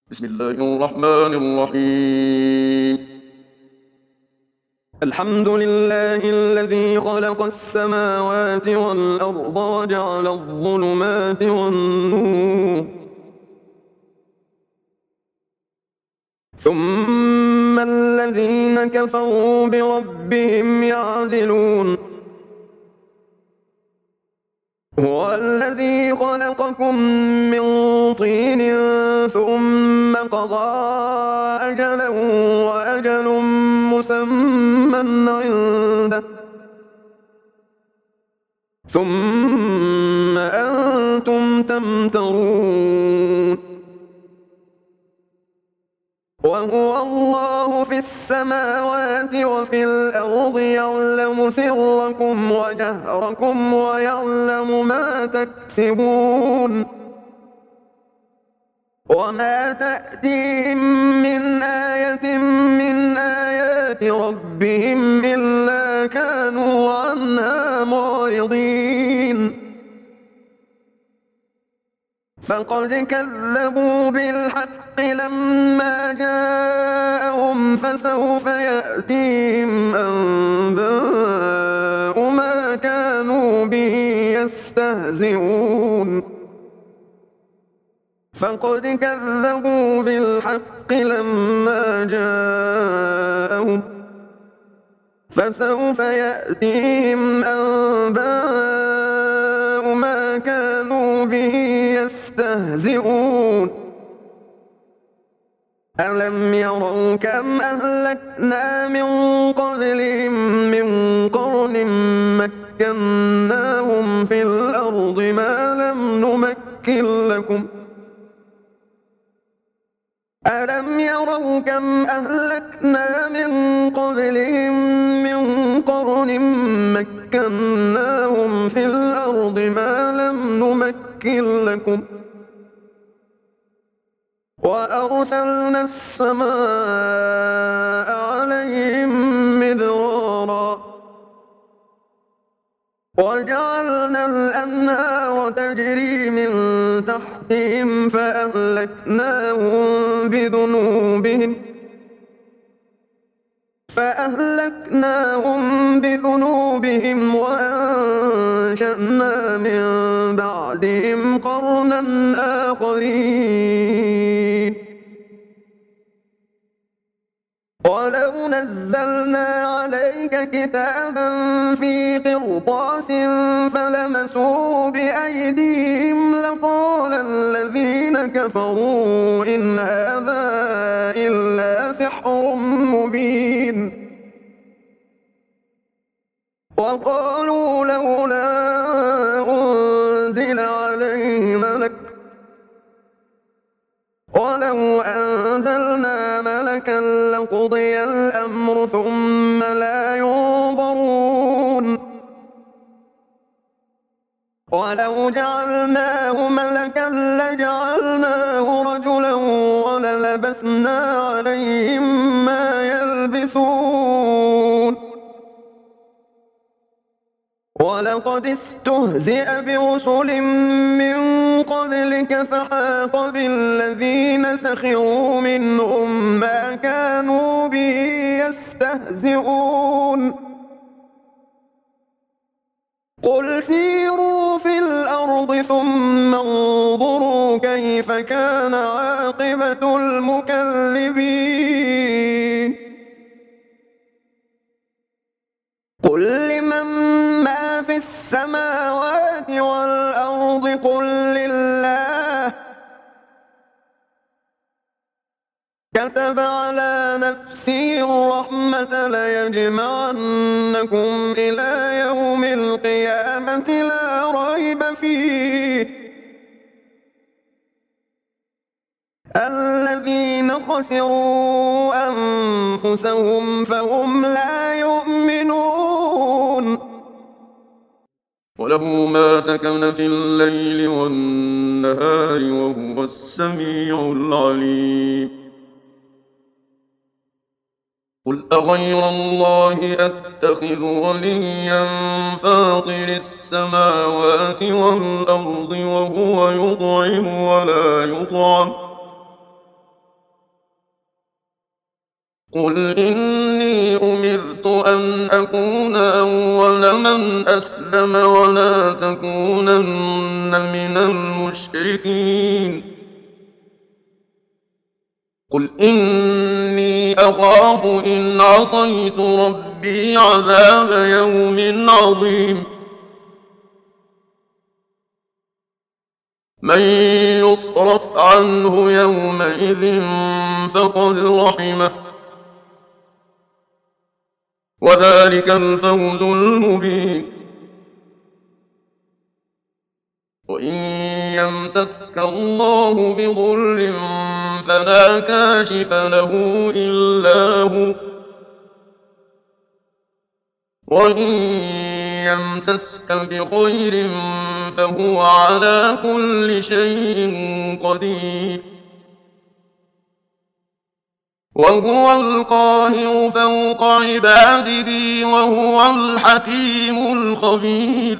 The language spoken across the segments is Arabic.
بسم الله الرحمن الرحيم. الحمد لله الذي خلق السماوات والأرض وجعل الظلمات والنور، ثم الذين كفروا بربهم يعدلون. هو الذي خلقكم من طين ثم قضى أجلا وأجل مسمى عنده، ثم أنتم تمترون. وهو الله في السماوات وفي الأرض، يعلم سركم وجهركم ويعلم ما تكسبون. وما تأتيهم من آية من آيات ربهم إلا كانوا عنها معرضين. فقد كذبوا بالحق لما جاءهم، فسوف يأتيهم أنباء ما كانوا به يستهزئون. فقد كذبوا بالحق لما جاءهم، فسوف يأتيهم أنباء ما كانوا به يستهزئون. ألم يروا كم أهلكنا من قبلهم من قرن مكناهم في الأرض ما لم نمكن لكم. ألم يروا كم أهلكنا من قبلهم من قرن مكناهم في الأرض ما لم نمكن لكم. وأرسلنا السماء عليهم مدرارا، وجعلنا الأنهار تجري من تحتهم فأهلكناهم بذنوبهم وأنشأنا من بعدهم قرنا آخرين. ولو نزلنا عليك كتابا في قرطاس فلمسوه بأيديهم لقال الذين كفروا إن هذا إلا سحر مبين. وقالوا لولا أنزل عليه ملك، ولو أنزلنا ملكا لقضي الأمر ثم لا ينظرون. ولو جعلناه ملكا لجعلناه رجلا وللبسنا عليهم ما يلبسون. ولقد استهزئ برسل من قبلك فحاق بالذين سخروا منهم ما كانوا به يستهزئون. قل سيروا في الأرض ثم انظروا كيف كان عاقبة المكذبين. قل لمن ما في السماوات والأرض قل لله. كتب على نفسه الرحمة ليجمعنكم إلى يوم القيامة لا ريب فيه. الذين خسروا أنفسهم فهم لا يؤمنون. وله ما سكن في الليل والنهار وهو السميع العليم. قل أغير الله أتخذ وليا فاطر السماوات والأرض وهو يطعم ولا يطعم قل إني أمرت أن أكون أول من أسلم ولا تكونن من المشركين قل إني أخاف إن عصيت ربي عذاب يوم عظيم من يصرف عنه يومئذ فقد رحمه وذلك الفوز المبين وإن يمسسك الله بضر فلا كاشف له إلا هو وإن يمسسك بخير فهو على كل شيء قدير وهو القاهر فوق عباده وهو الحكيم الخبير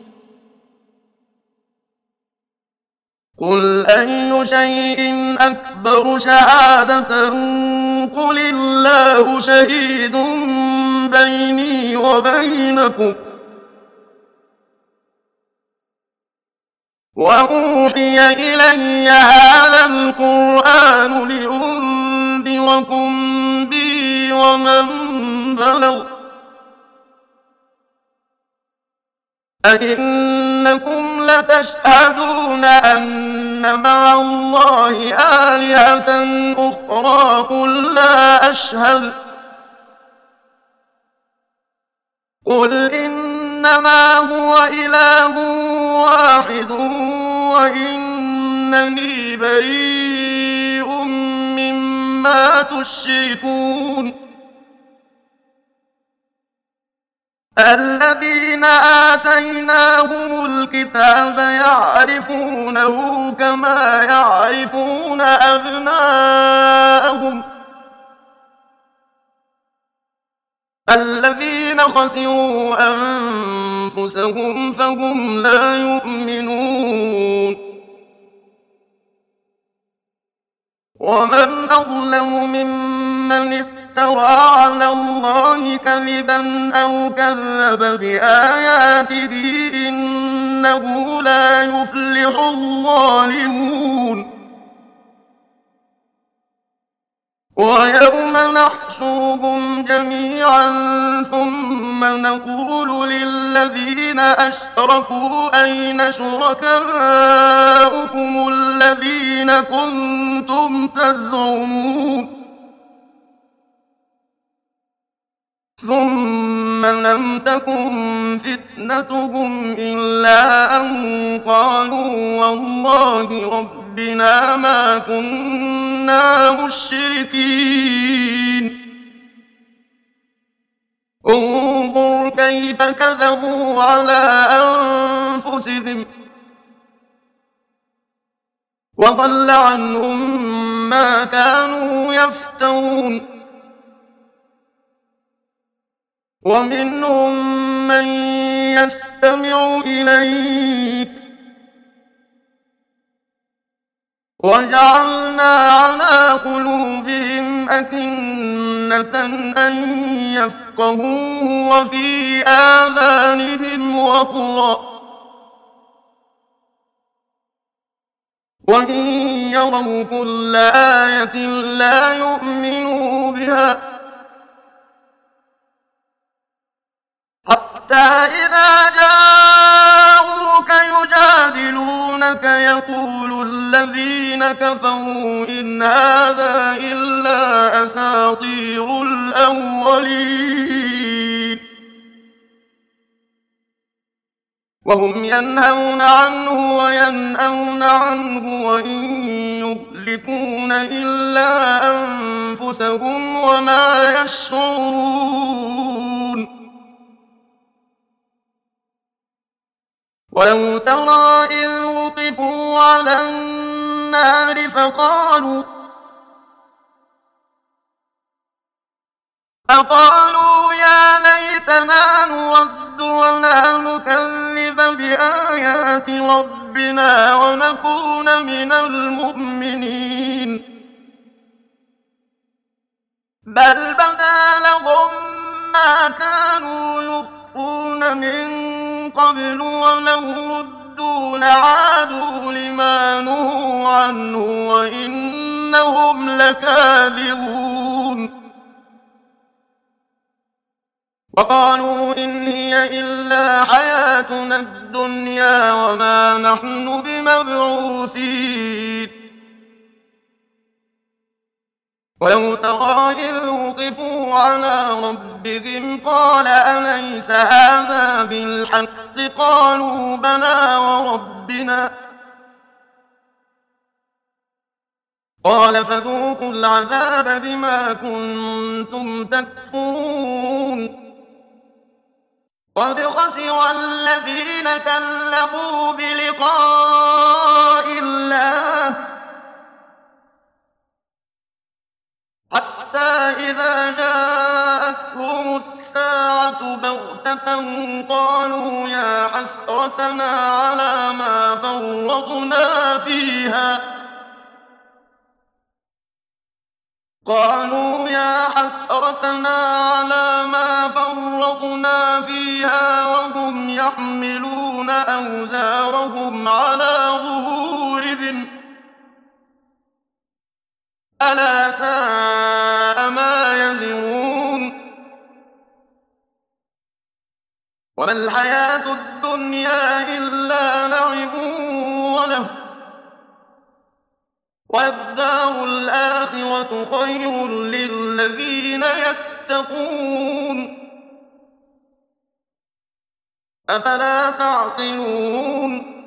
قل أي شيء أكبر شهادة قل الله شهيد بيني وبينكم وأوحي إلي هذا القرآن لأنذركم به ومن بلغ أئنكم لتشهدون أن مع الله آلهة أخرى قل لا أشهد قل إنما هو إله واحد وإنني بريء مما تشركون الذين آتيناهم الكتاب يعرفونه كما يعرفون أبناءهم الذين خسروا أنفسهم فهم لا يؤمنون ومن أظلم ممن افترى على الله كذبا أو كذب بآياته إنه لا يفلح الظالمون ويوم نحشرهم جميعا ثم نقول للذين أشركوا أين شركاؤكم الذين كنتم تزعمون ثم لم تكن فتنتهم إلا أن قالوا والله ربنا ما كنا مشركين انظر كيف كذبوا على أنفسهم وضل عنهم ما كانوا يفترون ومنهم من يستمع إليك وجعلنا على قلوبهم أكنة أن يفقهوه وفي آذانهم وقرا وإن يروا كل آية لا يؤمنوا بها حتى إذا جاءوك يجادلونك يقول الذين كفروا إن هذا إلا أساطير الأولين وهم ينهون عنه وينأون عنه وإن يهلكون إلا أنفسهم وما يشعرون ولو ترى إذ وقفوا على النار فقالوا يا ليتنا نرد ولا نكذب بآيات ربنا ونكون من المؤمنين بل بدا لهم ما كانوا يخفون من قبل ولو ردوا لعادوا لما نهوا عنه وإنهم لكاذبون وقالوا إن هي إلا حياتنا الدنيا وما نحن بمبعوثين ولو ترى إذ وقفوا على ربهم قال أليس هذا بالحق قالوا بلى وربنا قال فذوقوا العذاب بما كنتم تكفرون قد خسر الذين كذبوا بلقاء الله حتى إذا جاءتهم الساعة بغتة قالوا يا حسرتنا على ما فرطنا فيها وهم يحملون أوزارهم على ظهورهم ألا ساء ما يزرون وما الحياة الدنيا إلا لعب وله والدار الآخرة خير للذين يتقون أفلا تعقلون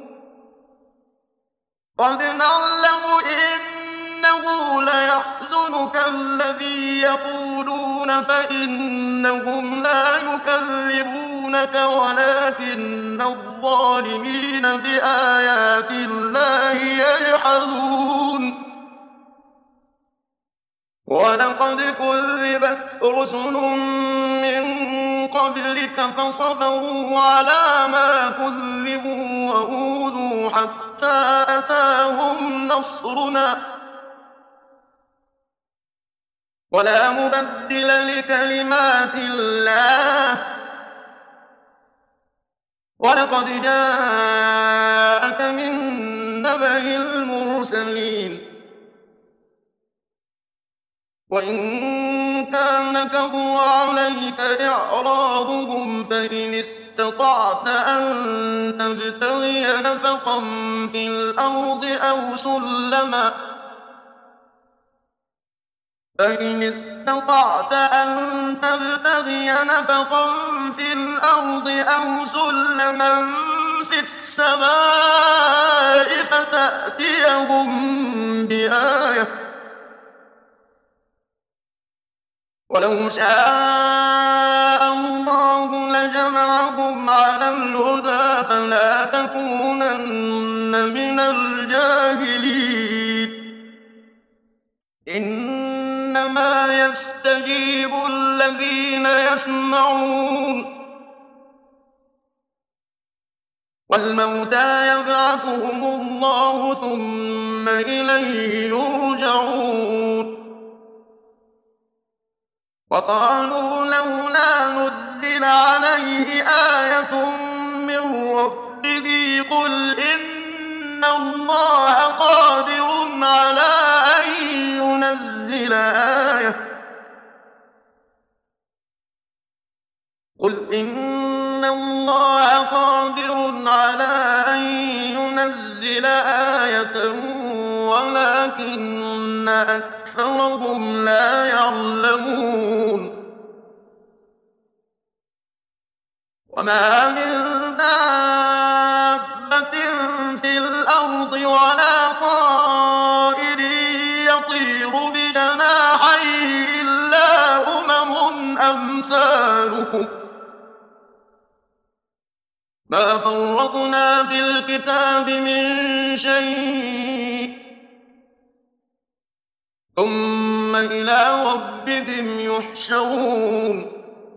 قد نعلم إنه ليحزنك الذي يقولون فإنهم لا يكذبونك ولكن الظالمين بآيات الله يجحدون ولقد كذبت رسل من قبلك فصبروا على ما كذبوا وأوذوا حتى أتاهم نصرنا ولا مبدل لكلمات الله ولقد جاءك من نبأ المرسلين وإن كان كبر عليك إعراضهم فإن استطعت أن تبتغي نفقا في الأرض أو سلما في السماء فتأتيهم بآية ولو شاء الله لجمعهم على الهدى فلا تكونن من الجاهلين إنما يستجيب الذين يسمعون والموتى يبعثهم الله ثم إليه يرجعون وقالوا لولا نزل عليه آية من ربه قل إن الله قادر على أن ينزل آية ولكن أكثرهم لا يعلمون وما من دابة في الأرض ولا طائر يطير بجناحيه إلا أمم أمثالكم ما فرطنا في الكتاب من شيء ثم إلى ربهم يحشرون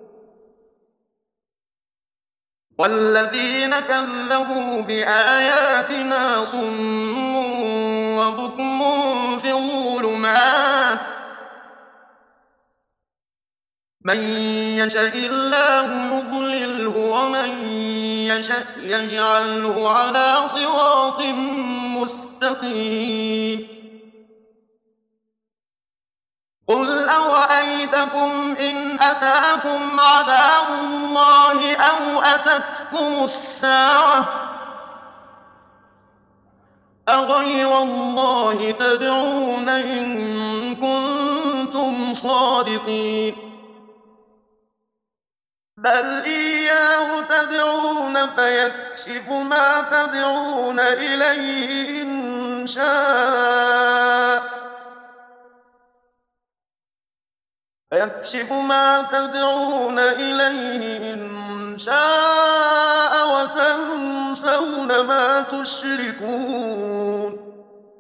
والذين كذبوا بآياتنا صم وبكم في الظلمات من يشاء الله يضلله ومن يشاء يجعله على صراط مستقيم. قل أرأيتكم إن أتاكم عذاب الله أو أتتكم الساعة أغير الله تدعون إن كنتم صادقين. بل إياه تدعون فيكشف ما تدعون إليه إن شاء وتنسون ما تشركون.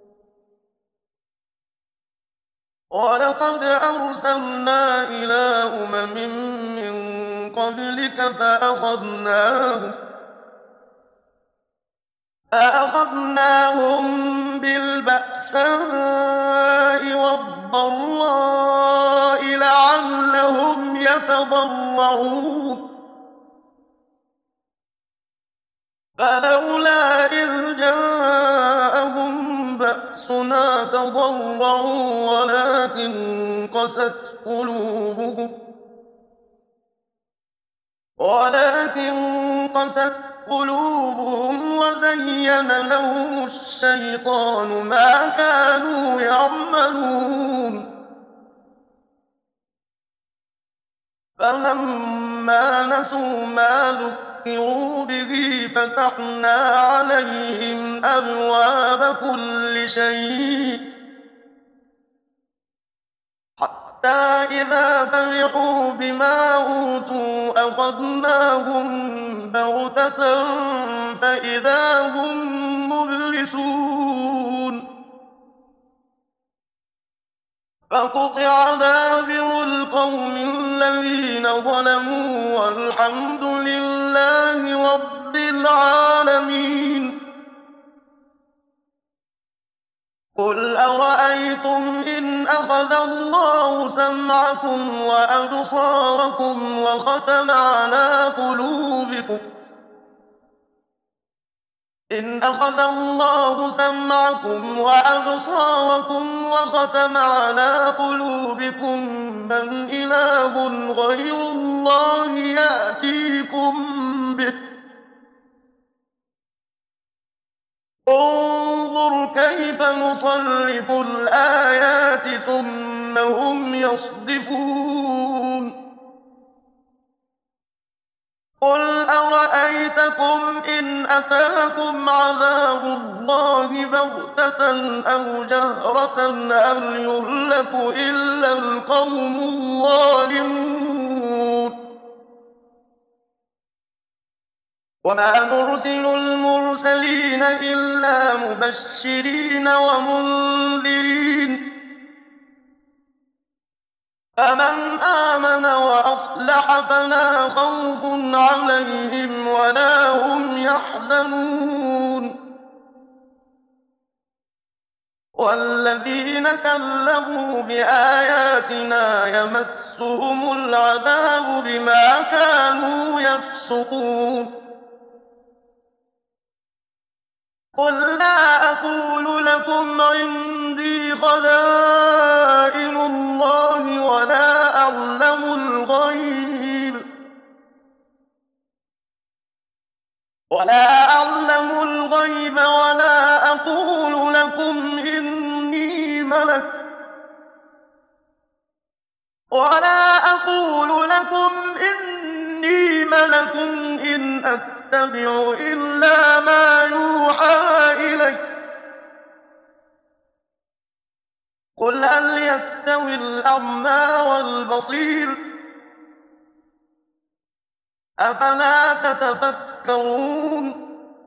ولقد أرسلنا إلى أمم من قبلك فأخذناهم بالبأساء والضراء لعلهم يتضرعون. فلولا إذ جاءهم بأسنا تضرعوا ولكن قست قلوبهم وزين لهم الشيطان ما كانوا يعملون. فلما نسوا ما ذكروا به فتحنا عليهم أبواب كل شيء حتى إذا فرحوا بما أوتوا أخذناهم بغتة فإذا هم مبلسون. فقطع دابر القوم الذين ظلموا والحمد لله رب العالمين. قل أرأيتم إن أخذ الله سمعكم وأبصاركم وختم على قلوبكم من إله غير الله يأتيكم به. انظر كيف نصرف الآيات ثم هم يصدفون. قل أرأيتكم إن أتاكم عذاب الله بغتة أو جهرة هل يهلك إلا القوم الظالمون. وما نرسل المرسلين إلا مبشرين ومنذرين فمن آمن وأصلح فلا خوف عليهم ولا هم يحزنون. والذين كذبوا بآياتنا يمسهم العذاب بما كانوا يفسقون. قل لا أقول لكم عندي خزائن الله ولا أعلم الغيب ولا أقول لكم إني ملك إن أتبع إلا ما يوحى إلي. قل هل يستوي الأعمى والبصير أفلا تتفكرون.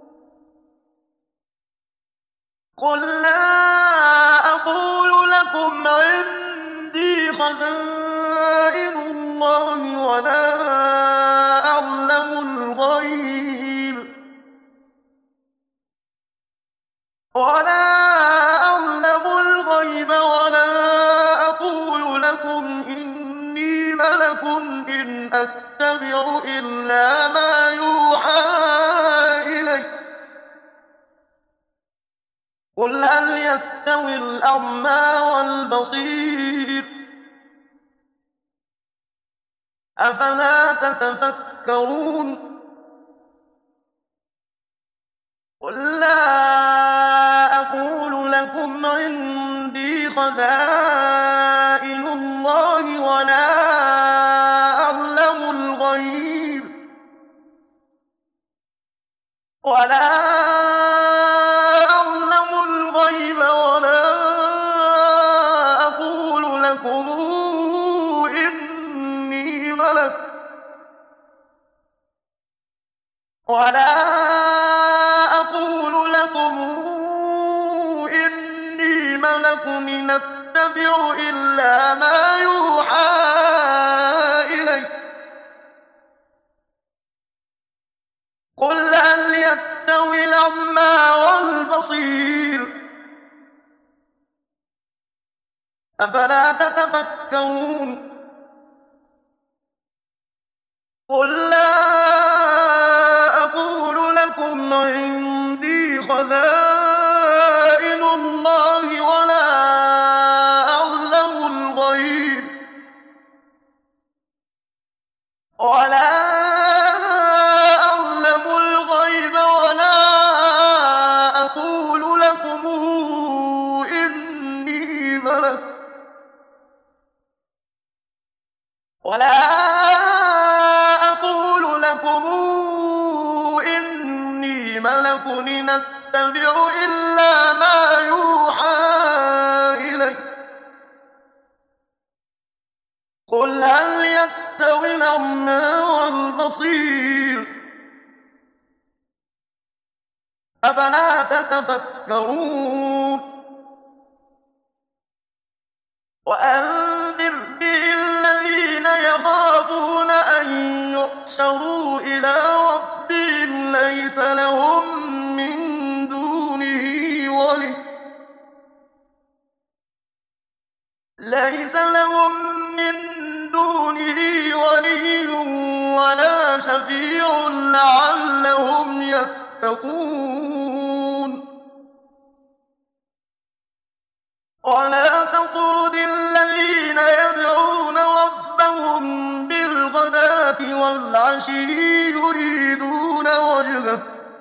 قل لا أقول لكم عندي خزائن الله ولا أعلم الغيب ولا أقول لكم إني ملك لكم إن أتبع إلا ما يوحى إلي قل هل يستوي الأعمى والبصير أفلا تتفكرون قل لا أقول لكم عندي خزائن الله ولا أعلم الغيب ولا أقول لكم إني ملك إن أتبع إلا ما يوحى إلي قل هل يستوي الأعمى والبصير أفلا تتفكرون قل لا أقول لكم عندي خزائن الله ولا أعلم الغيب ولا أقول لكم إني ملك إن أتبع إلا ما يوحى إلي قل هل يستوي الأعمى والبصير أفلا تتفكرون وأنذر به الذين يخافون أن يحشروا إلى ربهم ليس لهم من دونه ولي ولا شفيع لعلهم يتقون ولا تطرد الذين يدعون ربهم بالغداة والعشي يريدون وجهه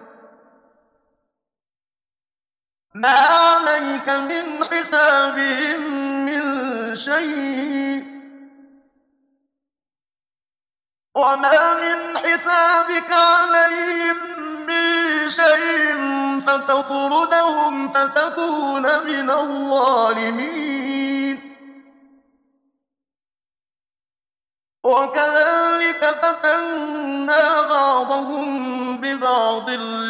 ما عليك من حسابهم من شيء وما من حسابك عليهم من شيء فتطردهم فتكون من الظالمين وكذلك فتنا بعضهم ببعض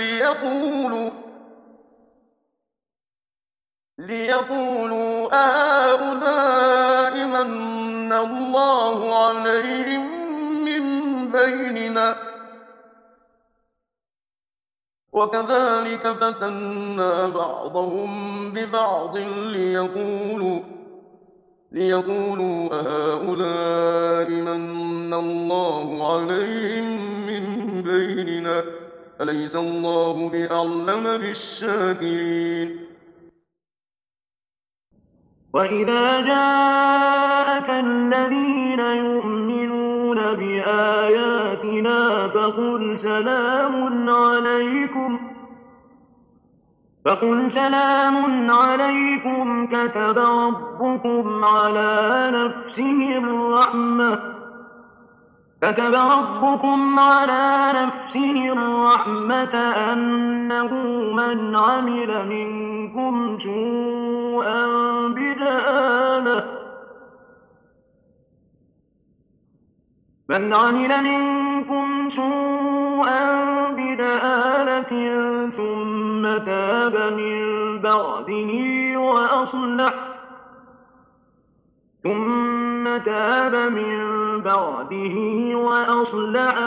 ليقولوا أهؤلاء من الله عليهم من بيننا وكذلك فتنا بعضهم ببعض ليقولوا أهؤلاء من الله عليهم من بيننا أليس الله بأعلم بالشاكرين وإذا جاءك الذين يؤمنون بآياتنا فقل سلام عليكم كتب ربكم على نفسه الرحمة أنه من عمل منكم سوءا بدآلة ثم تاب من بعده وأصلح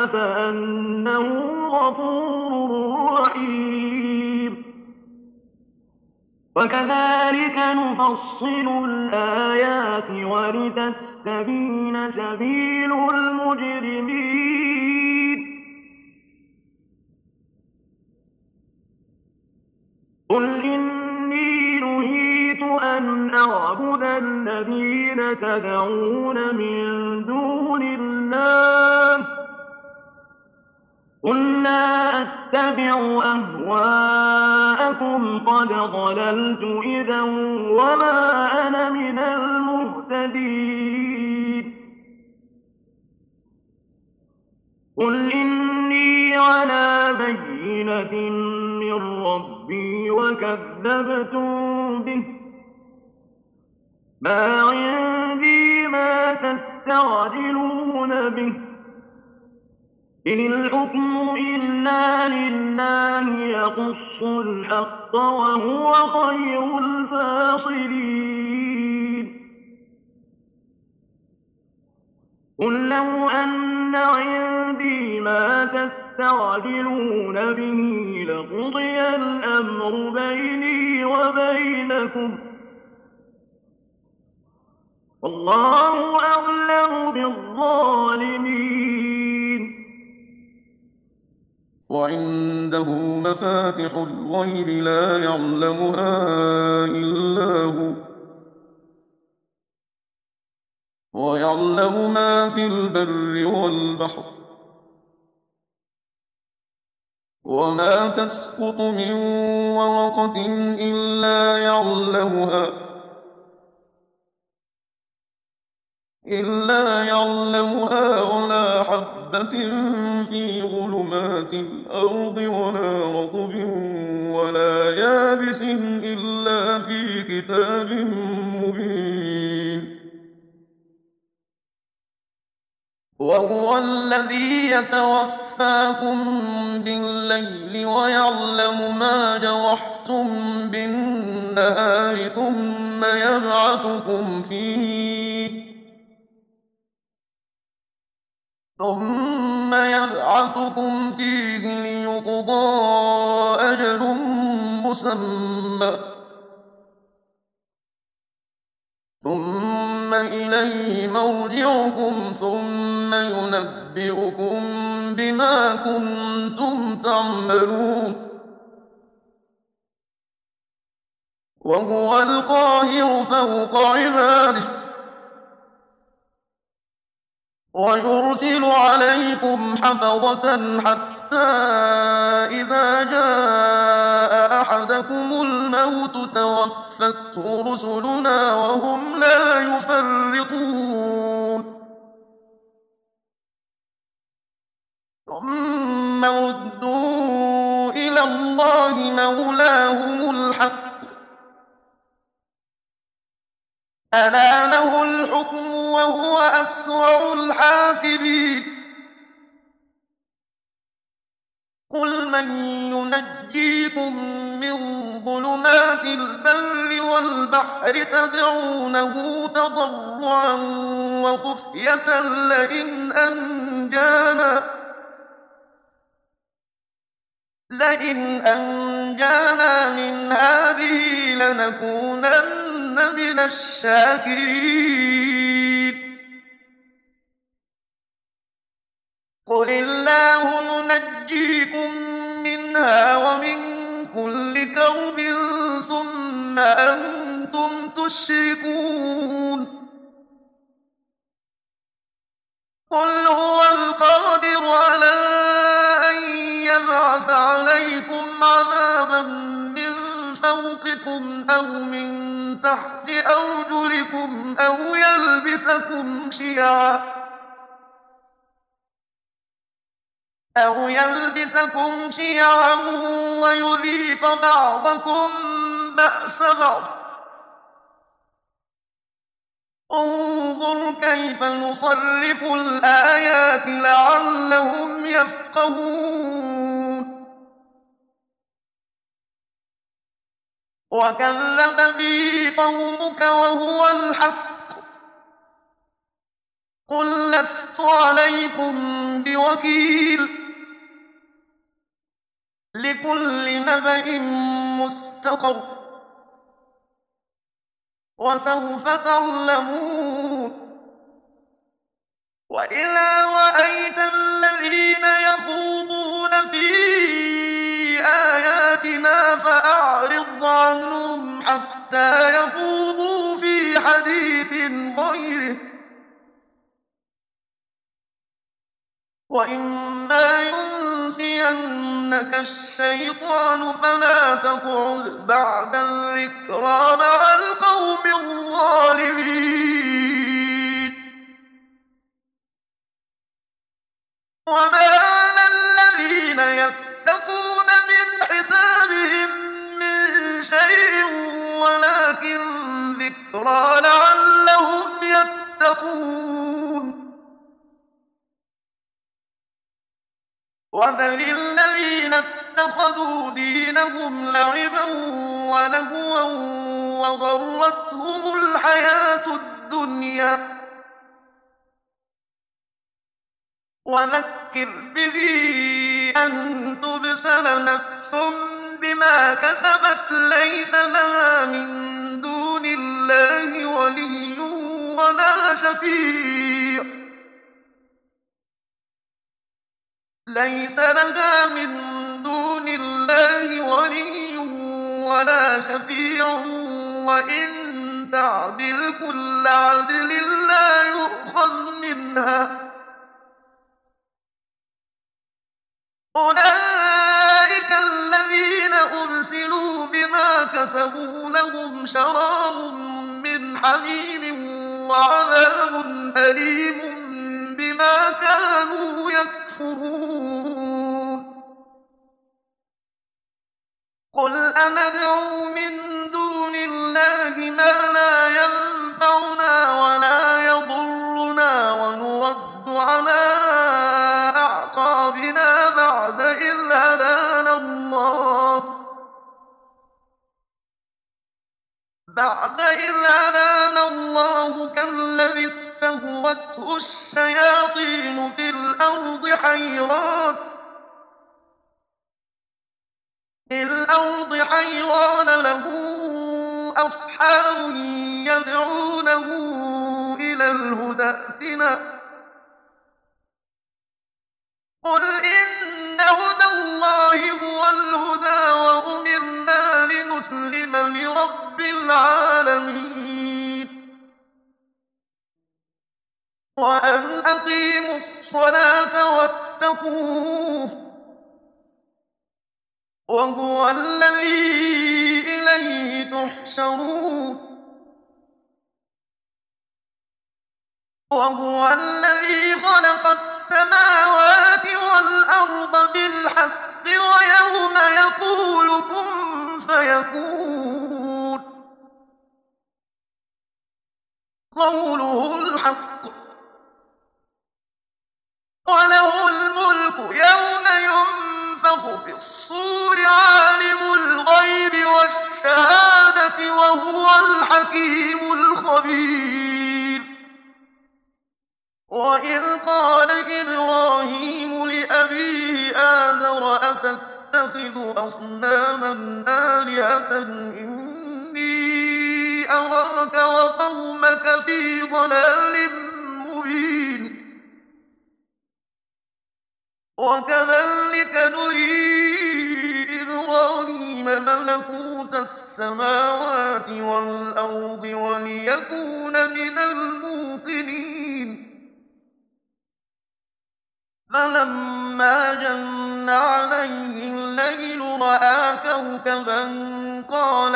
فأنه غفور رحيم وكذلك نفصل الآيات ولتستبين سبيل المجرمين قل إني نهيت أن أعبد الذين تدعون من دون الله قل لا أتبع أهواءكم قد ضللت إذا وما أنا من المهتدين قل إني على بينة من ربي وكذبتم به ما عندي ما تستعجلون به إن الحكم إلا لله يقص الحق وهو خير الفاصلين قل لو أن عندي ما تستعجلون به لقضي الأمر بيني وبينكم والله أعلم بالظالمين وعنده مفاتح الغيب لا يعلمها إلا هو ويعلم ما في البر والبحر وما تسقط من ورقة إلا يعلمها ولا حبة في ظلمات الأرض ولا رطب ولا يابس إلا في كتاب مبين وهو الذي يتوفاكم بالليل ويعلم ما جرحتم بالنهار ثم يبعثكم فيه ليقضى أجل مسمى ثم إليه مرجعكم ثم ينبئكم بما كنتم تعملون وهو القاهر فوق عباده ويرسل عليكم حفظة حتى إذا جاء أحدكم الموت توفته رسلنا وهم لا يفرطون ثم ردوا إلى الله مولاهم الحق ألا له الحكم وهو أسرع الحاسبين قل من ينجيكم من ظلمات البر والبحر تدعونه تضرعا وخفية لئن أنجانا من هذه لنكونن من الشاكرين قل الله ينجيكم منها ومن كل كرب ثم أنتم تشركون قل هو القادر على أن يبعث عليكم عذابا من فوقكم أو من تحت أرجلكم أو يلبسكم شيعا ويذيق بعضكم بأس بعض انظر كيف نصرف الآيات لعلهم يفقهون وكذب به قومك وهو الحق قل لست عليكم بوكيل لكل نبأ مستقر وسوف تعلمون. وإذا رأيت الذين يخوضون في آياتنا فأعرض عنهم حتى يخوضوا في حديث غيره، وإما ينسينك الشيطان فلا تقعد بعد الذكرى مع القوم الظالمين. وما على الذين يتقون من حسابهم من شيء ولكن ذكرى لعلهم يتقون. وذل الذين اتخذوا دينهم لعبا ولهوا وغرتهم الحياة الدنيا، وذكر به أن تبسل نفس بما كسبت ليس لها من دون الله ولي ولا شفيع، ليس لها من دون الله ولي ولا شفيع، وإن تعدل كل عدل لا يؤخذ منها. أولئك الذين أبسلوا بما كسبوا لهم شراب من حميم وعذاب أليم بما كانوا يكفرون. قل أندعو من دون الله ما لا ينفعنا ولا يضرنا ونرد على أعقابنا بعد إذ هدانا الله كالذي استهوته الشياطين في الأرض حيران له أصحاب يدعونه إلى الهدى ائتنا. قل إن هدى الله هو الهدى وأمرنا لنسلم لرب العالمين، وأن أقيموا الصلاة واتقوه وهو الذي إليه تحشرون. وهو الذي خلق السماوات والأرض بالحق ويوم يقول كن فيكون قوله الحق، وله الملك يوم ينفخ في الصور عالم الغيب والشهادة وهو الحكيم الخبير. وإذ قال إبراهيم لأبيه آزر أتتخذ أصناما آلهة إني أراك وقومك في ضلال مبين. وكذلك نري إبراهيم ملكوت السماوات والأرض وليكون من الموقنين. فلما جن عليه الليل رأى كوكبا قال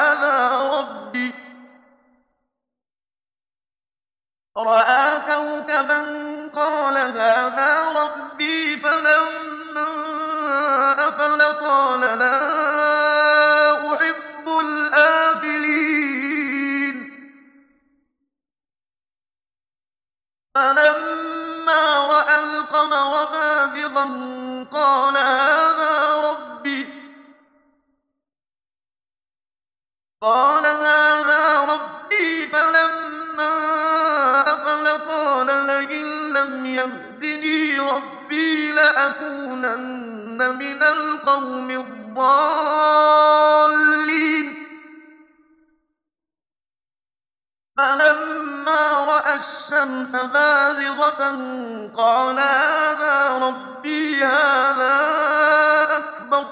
هذا ربي فلما أفل قال لا أحب الآفلين. فلما رأى القمر بازغا قال هذا ربي فلما أفل قال لئن لم يهدني ربي لأكونن من القوم الضالين. فلما رأى الشمس بازغة قال هذا ربي هذا أكبر.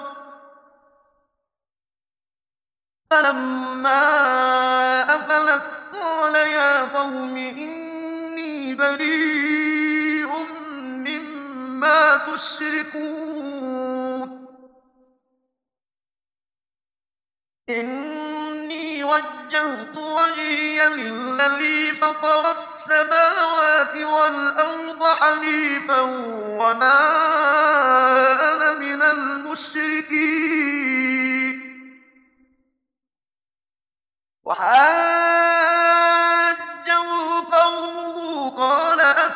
فلما أفلت قال يا قوم إني بريء مما تشركون. إني وجهت وجهي للذي فطر السماوات والأرض حنيفا وما أنا من المشركين. وحاجه قومه قال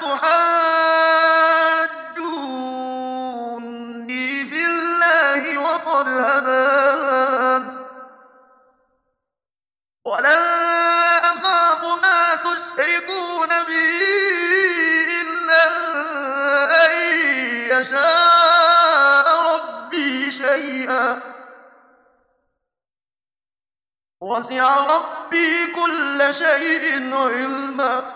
أتحاجوني في الله وقد هدان ولا أخاف ما تشركون به إلا أن يشاء ربي شيئا وسع ربي كل شيء علما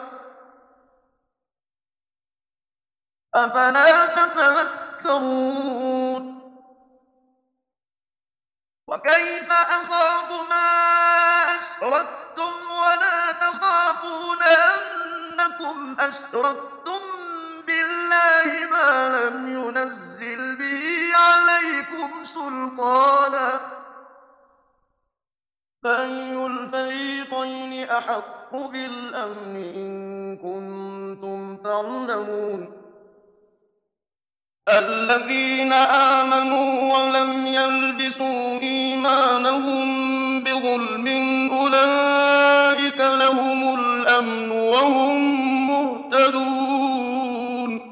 أفلا تتذكرون. وكيف أخاف ما أشركتم ولا تخافون أنكم أشركتم بالله ما لم ينزل به عليكم سلطانا فأي الفريقين أحق بالأمن إن كنتم تعلمون. الذين آمنوا ولم يلبسوا إيمانهم بظلم أولئك لهم الأمن وهم مهتدون.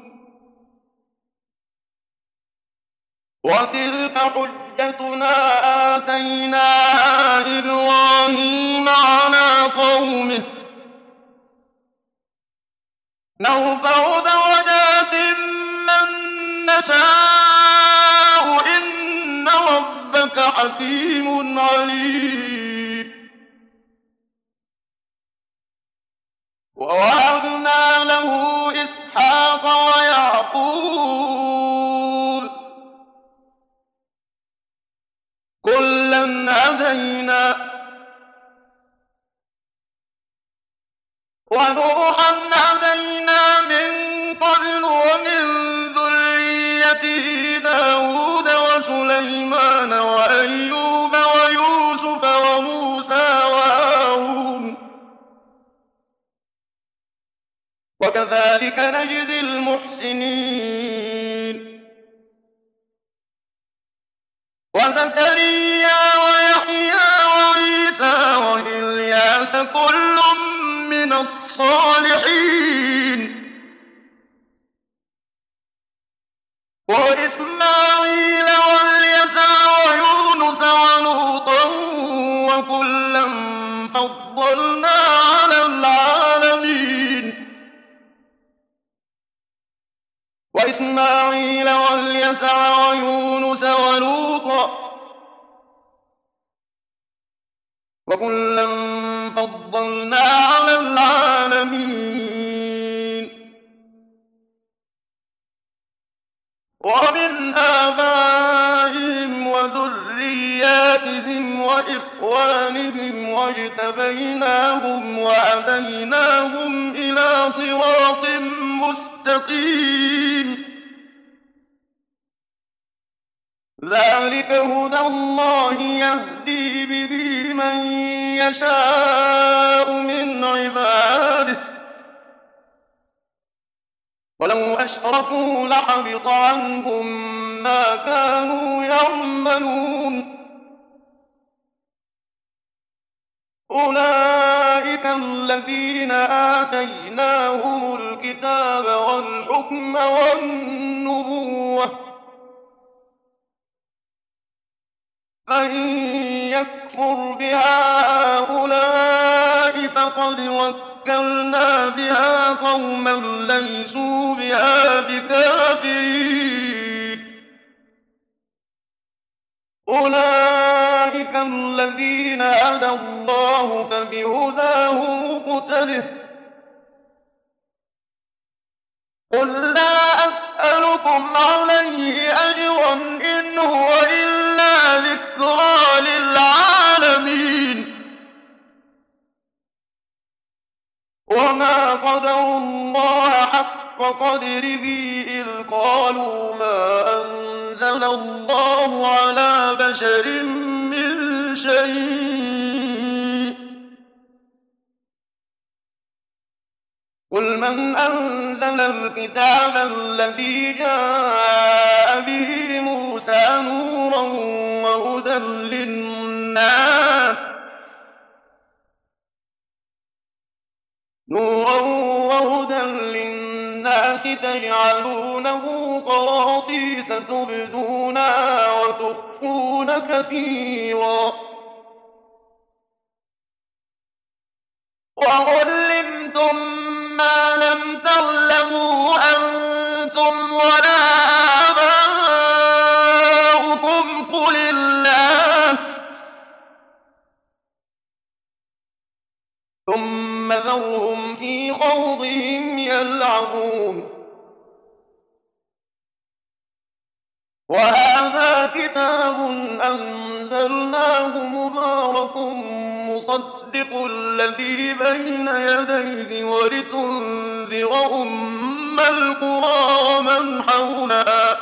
وتلك حجتنا آتيناها إبراهيم على قومه نرفع درجات من نشاء إن ربك حكيم عليم. ووهبنا له إسحاق ويعقوب كلا هدينا ونوحا هدينا من قبل ومن ذريته داود وسليمان وأيوب ويوسف وموسى وهارون وكذلك نجزي المحسنين. وزكريا ويحيى وعيسى وإلياس كل من الصالحين وإسماعيل واليسع ويونس ولوطا وكلا فضلنا على العالمين. وإسماعيل واليسع ويونس ولوطا وكلا فضلنا على العالمين. ومن آبائهم وذرياتهم وإخوانهم واجتبيناهم وهديناهم إلى صراط مستقيم. ذلك هدى الله يهدي به من يشاء من عباده ولو أشركوا لحبط عنهم ما كانوا يعملون. أولئك الذين آتيناهم الكتاب والحكم والنبوة فإن يكفر بها هؤلاء فقد وكلنا بها قوما ليسوا بها بكافرين. أولئك أولئك الذين هدى الله فبهداه مقتده قل لا أسألكم عليه أجرا إن هو إلا ذكرى للعالمين وما قدروا الله حق قدره إذ قالوا ما أنزل الله على بشر من شيء قل من أنزل الكتاب الذي جاء به موسى نورا وهدى للناس تجعلونه قراطيس تبدونها وتخفون كثيرا وعلمتم ما لم تعلموا أنتم ولا آباؤكم قل الله ثم ذرهم في خوضهم يلعبون وهذا كتاب أنزلناه مبارك مصدق الذي بين يديه ولتنذر أم القرى ومن حولها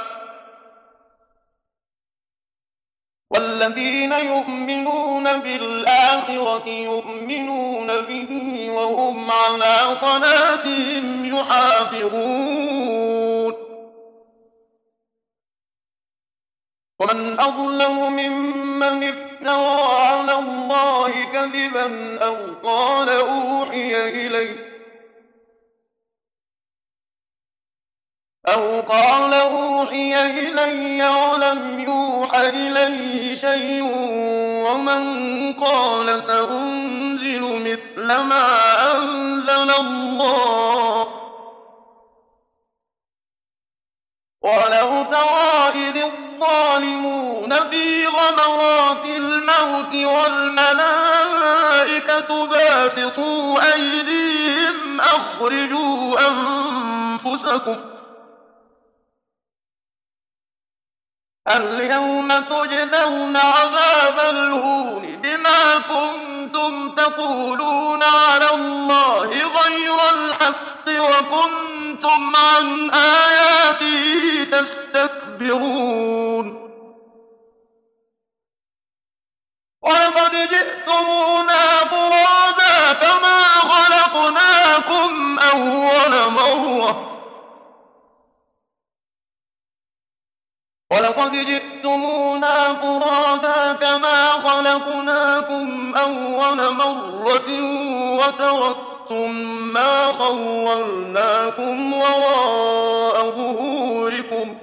والذين يؤمنون بالآخرة يؤمنون به وهم على صلاتهم يحافظون ومن أظلم ممن افترى على الله كذبا أو قال أوحي إلي ولم يوح إليه شيء ومن قال سأنزل مثل ما أنزل الله ولو ترى إذ الظالمون في غمرات الموت والملائكة باسطوا أيديهم أخرجوا أنفسكم اليوم تجزون عذاب الهون بما كنتم تقولون على الله غير الحق وكنتم عن آياته تستكبرون ولقد جئتمونا فرادا كما خلقناكم أول مرة وتركتم ما خولناكم وراء ظهوركم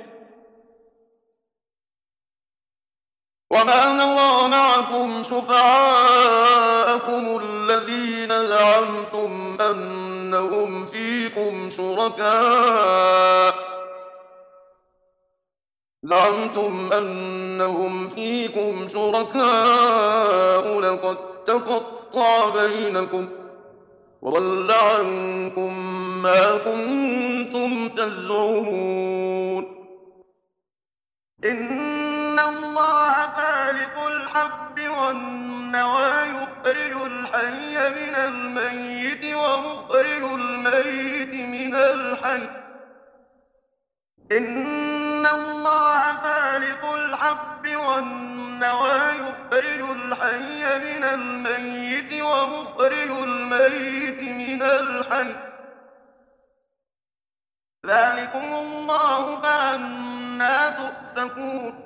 وما نرى معكم شفعاءكم الذين زعمتم أنهم فيكم شركاء لقد تقطع بينكم وضل عنكم ما كنتم تزعمون إن الله فالق الحب والنوى يخرج الحي من الميت ومخرج الميت من الحي إن الله فالق الحب والنوى يخرج الحي من الميت ومخرج الميت من الحي ذلكم الله فأنى تؤفكون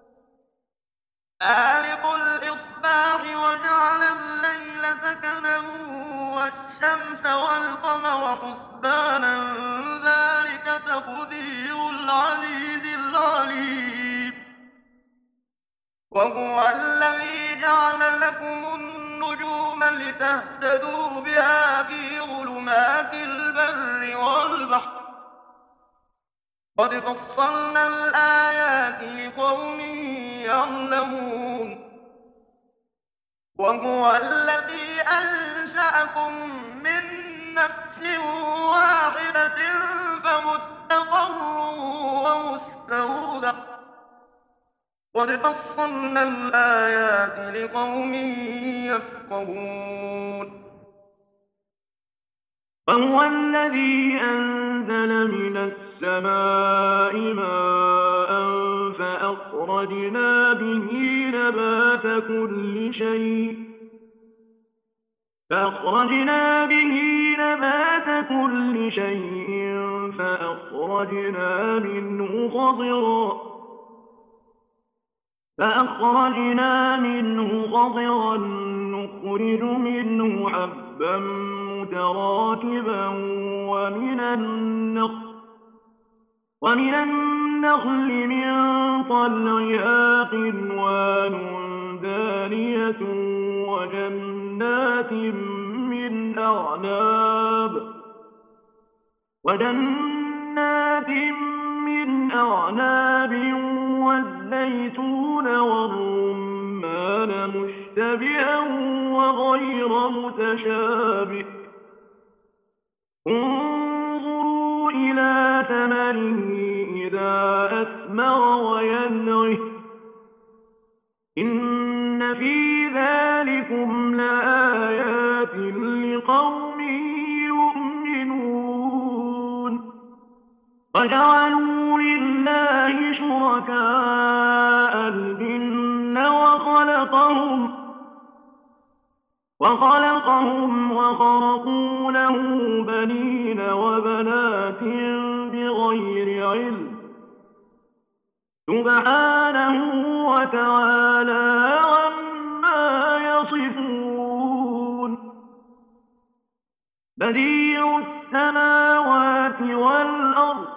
فالق الإصباح وجعل الليل سكنا والشمس والقمر حسبانا ذلك تقدير العزيز العليم وهو الذي جعل لكم النجوم لتهتدوا بها في ظلمات البر والبحر قد فصلنا الآيات لقوم يعلمون وهو الذي أنشأكم من نفس واحدة فمستقر ومستودع قد فصلنا الآيات لقوم يفقهون وهو الذي أنزل من السماء ماء فأخرجنا به نبات كل شيء فأخرجنا منه خضرا نخرج منه حبا متراكبا ومن النخل من طلعها قنوان دانية وجنات من أعناب والزيتون والرمان مشتبها وغير متشابه انظروا إلى ثمره إذا أثمر وينعه إن في ذلكم لآيات لقوم يؤمنون وجعلوا لله شركاء الجن وخلقهم وخرقوا له بنين وبنات بغير علم سبحانه وتعالى عما يصفون بديع السماوات والأرض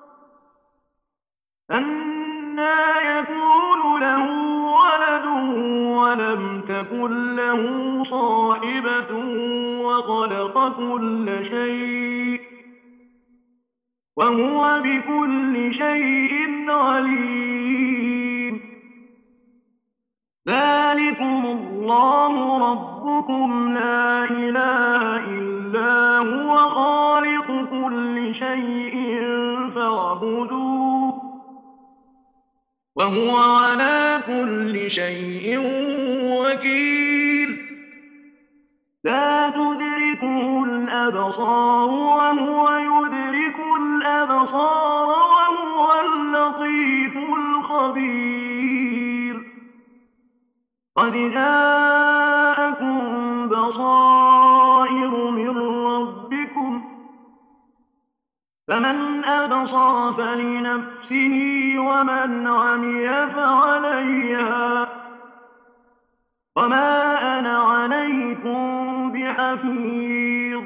أنى يكون له ولد ولم تكن له صاحبة وخلق كل شيء وهو بكل شيء عليم ذلكم الله ربكم لا إله إلا هو خالق كل شيء فاعبدوه وهو على كل شيء وكيل لا تدركه الأبصار وهو يدرك الأبصار وهو اللطيف الخبير قد جاءكم بصائر من ربكم فمن أبصر فلنفسه ومن عمي فعليها وما أنا عليكم بحفيظ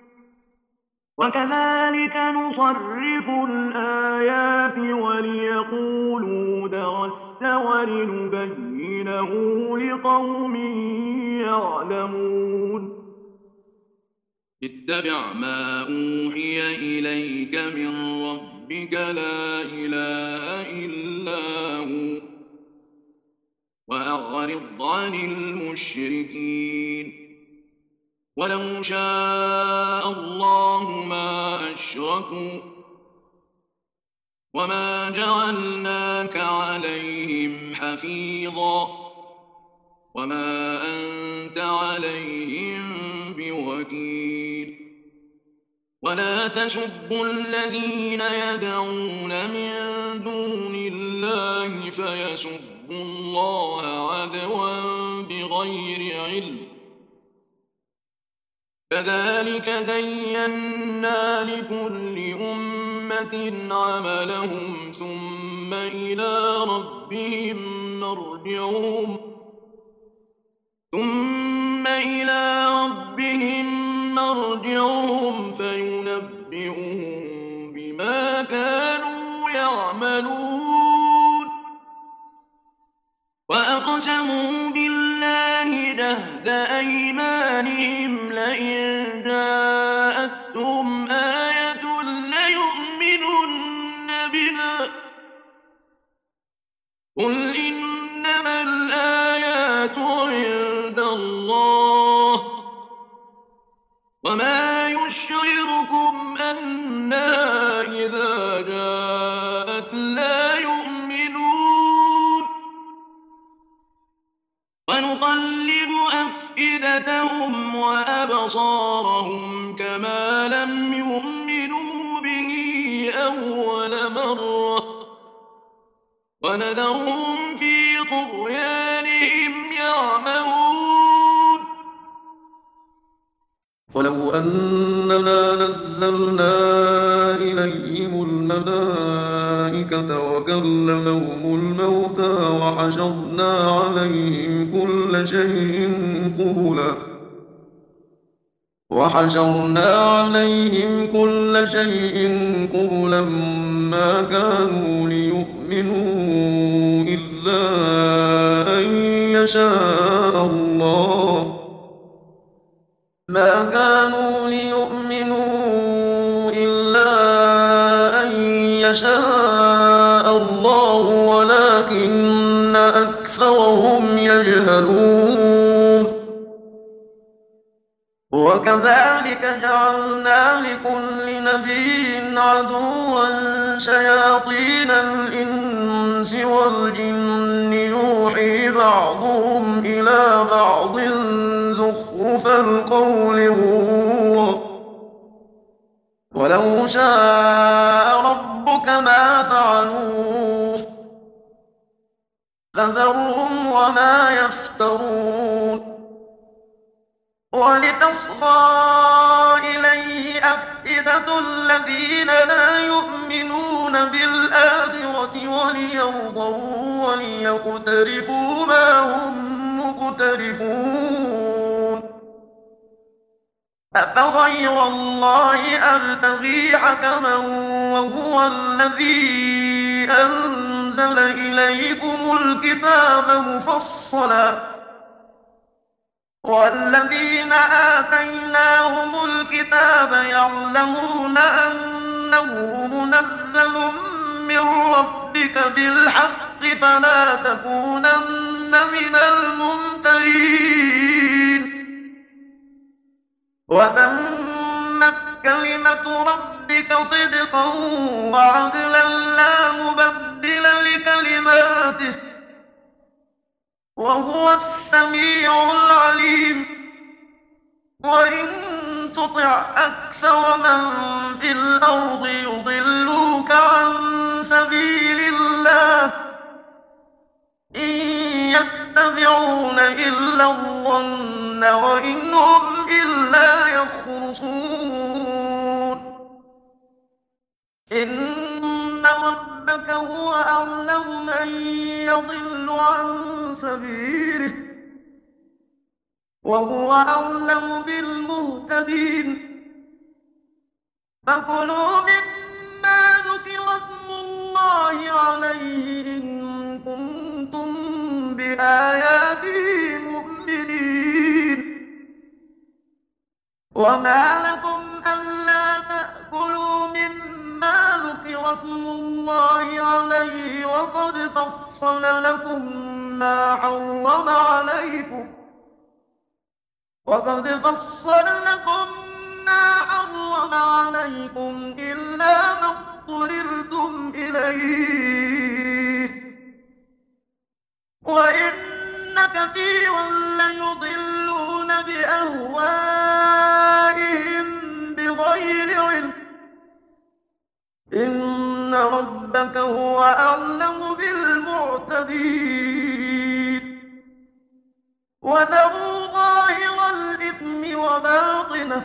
وكذلك نصرف الآيات وليقولوا درست ولنبينه لقوم يعلمون اتبع ما أوحي إليك من ربك لا إله إلا هو وأعرض عن المشركين ولو شاء الله ما أشركوا وما جعلناك عليهم حفيظا وما أنت عليهم بوكيل ولا تسبوا الذين يدعون من دون الله فيسبوا الله عدوا بغير علم كذلك زينا لكل أمة عملهم ثم إلى ربهم مرجعهم فينبئهم بما كانوا يعملون وأقسموا بالله جهد أيمانهم لئن جاءتهم آية ليؤمنن بها قل إنما الآيات عند الله ونذرهم في طغيانهم يعمهون ولو أننا نزلنا إليهم الملائكة وكلمهم الموتى وحشرنا عليهم كل شيء قبلا ما كانوا ليؤمنوا إلا أن يشاء الله ولكن أكثرهم يجهلون وكذلك جعلنا لكل نبي عدوا شياطين الإنس والجن يوحي بعضهم إلى بعض زخرف القول غرورا ولو شاء ربك ما فعلوه فذرهم وما يفترون ولتصغى إليه أفئدة الذين لا يؤمنون بالآخرة وليرضوا وليقترفوا ما هم مقترفون أفغير الله أبتغي حكما وهو الذي أنزل إليكم الكتاب مفصلا والذين آتيناهم الكتاب يعلمون أنه منزل من ربك بالحق فلا تكونن من الممترين وتمت كلمة ربك صدقا وعدلا لا مبدل لكلماته وهو السميع العليم وإن تطع أكثر من في الأرض يضلوك عن سبيل الله إن يتبعون إلا الظن وإن هم إلا يخرصون إن ربك هو أعلم من يضل عن سبيله وهو أعلم بالمهتدين فكلوا مما ذكر اسم الله عليه إن كنتم بآياته مؤمنين وما لكم ألا تأكلوا مما ذكر اسم الله عليه وقد فصل لكم ما حرم عليكم إلا ما اضطررتم إليه وإن كثيرا ليضلون بأهوائهم بغير علم إن ربك هو أعلم بالمعتدين وذروا ظاهر الإثم وباطنه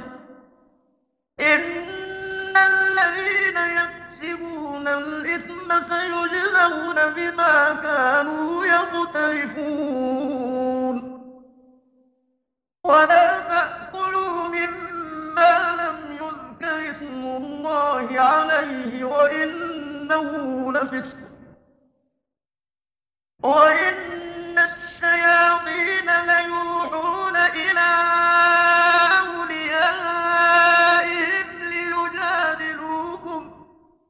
إن الذين يكسبون الإثم سيجزون بما كانوا يقترفون ولا تأكلوا مما لم يذكر اسم الله عليه وإنه لفسق وإن الشياطين ليوحون إلى أوليائهم ليجادلوكم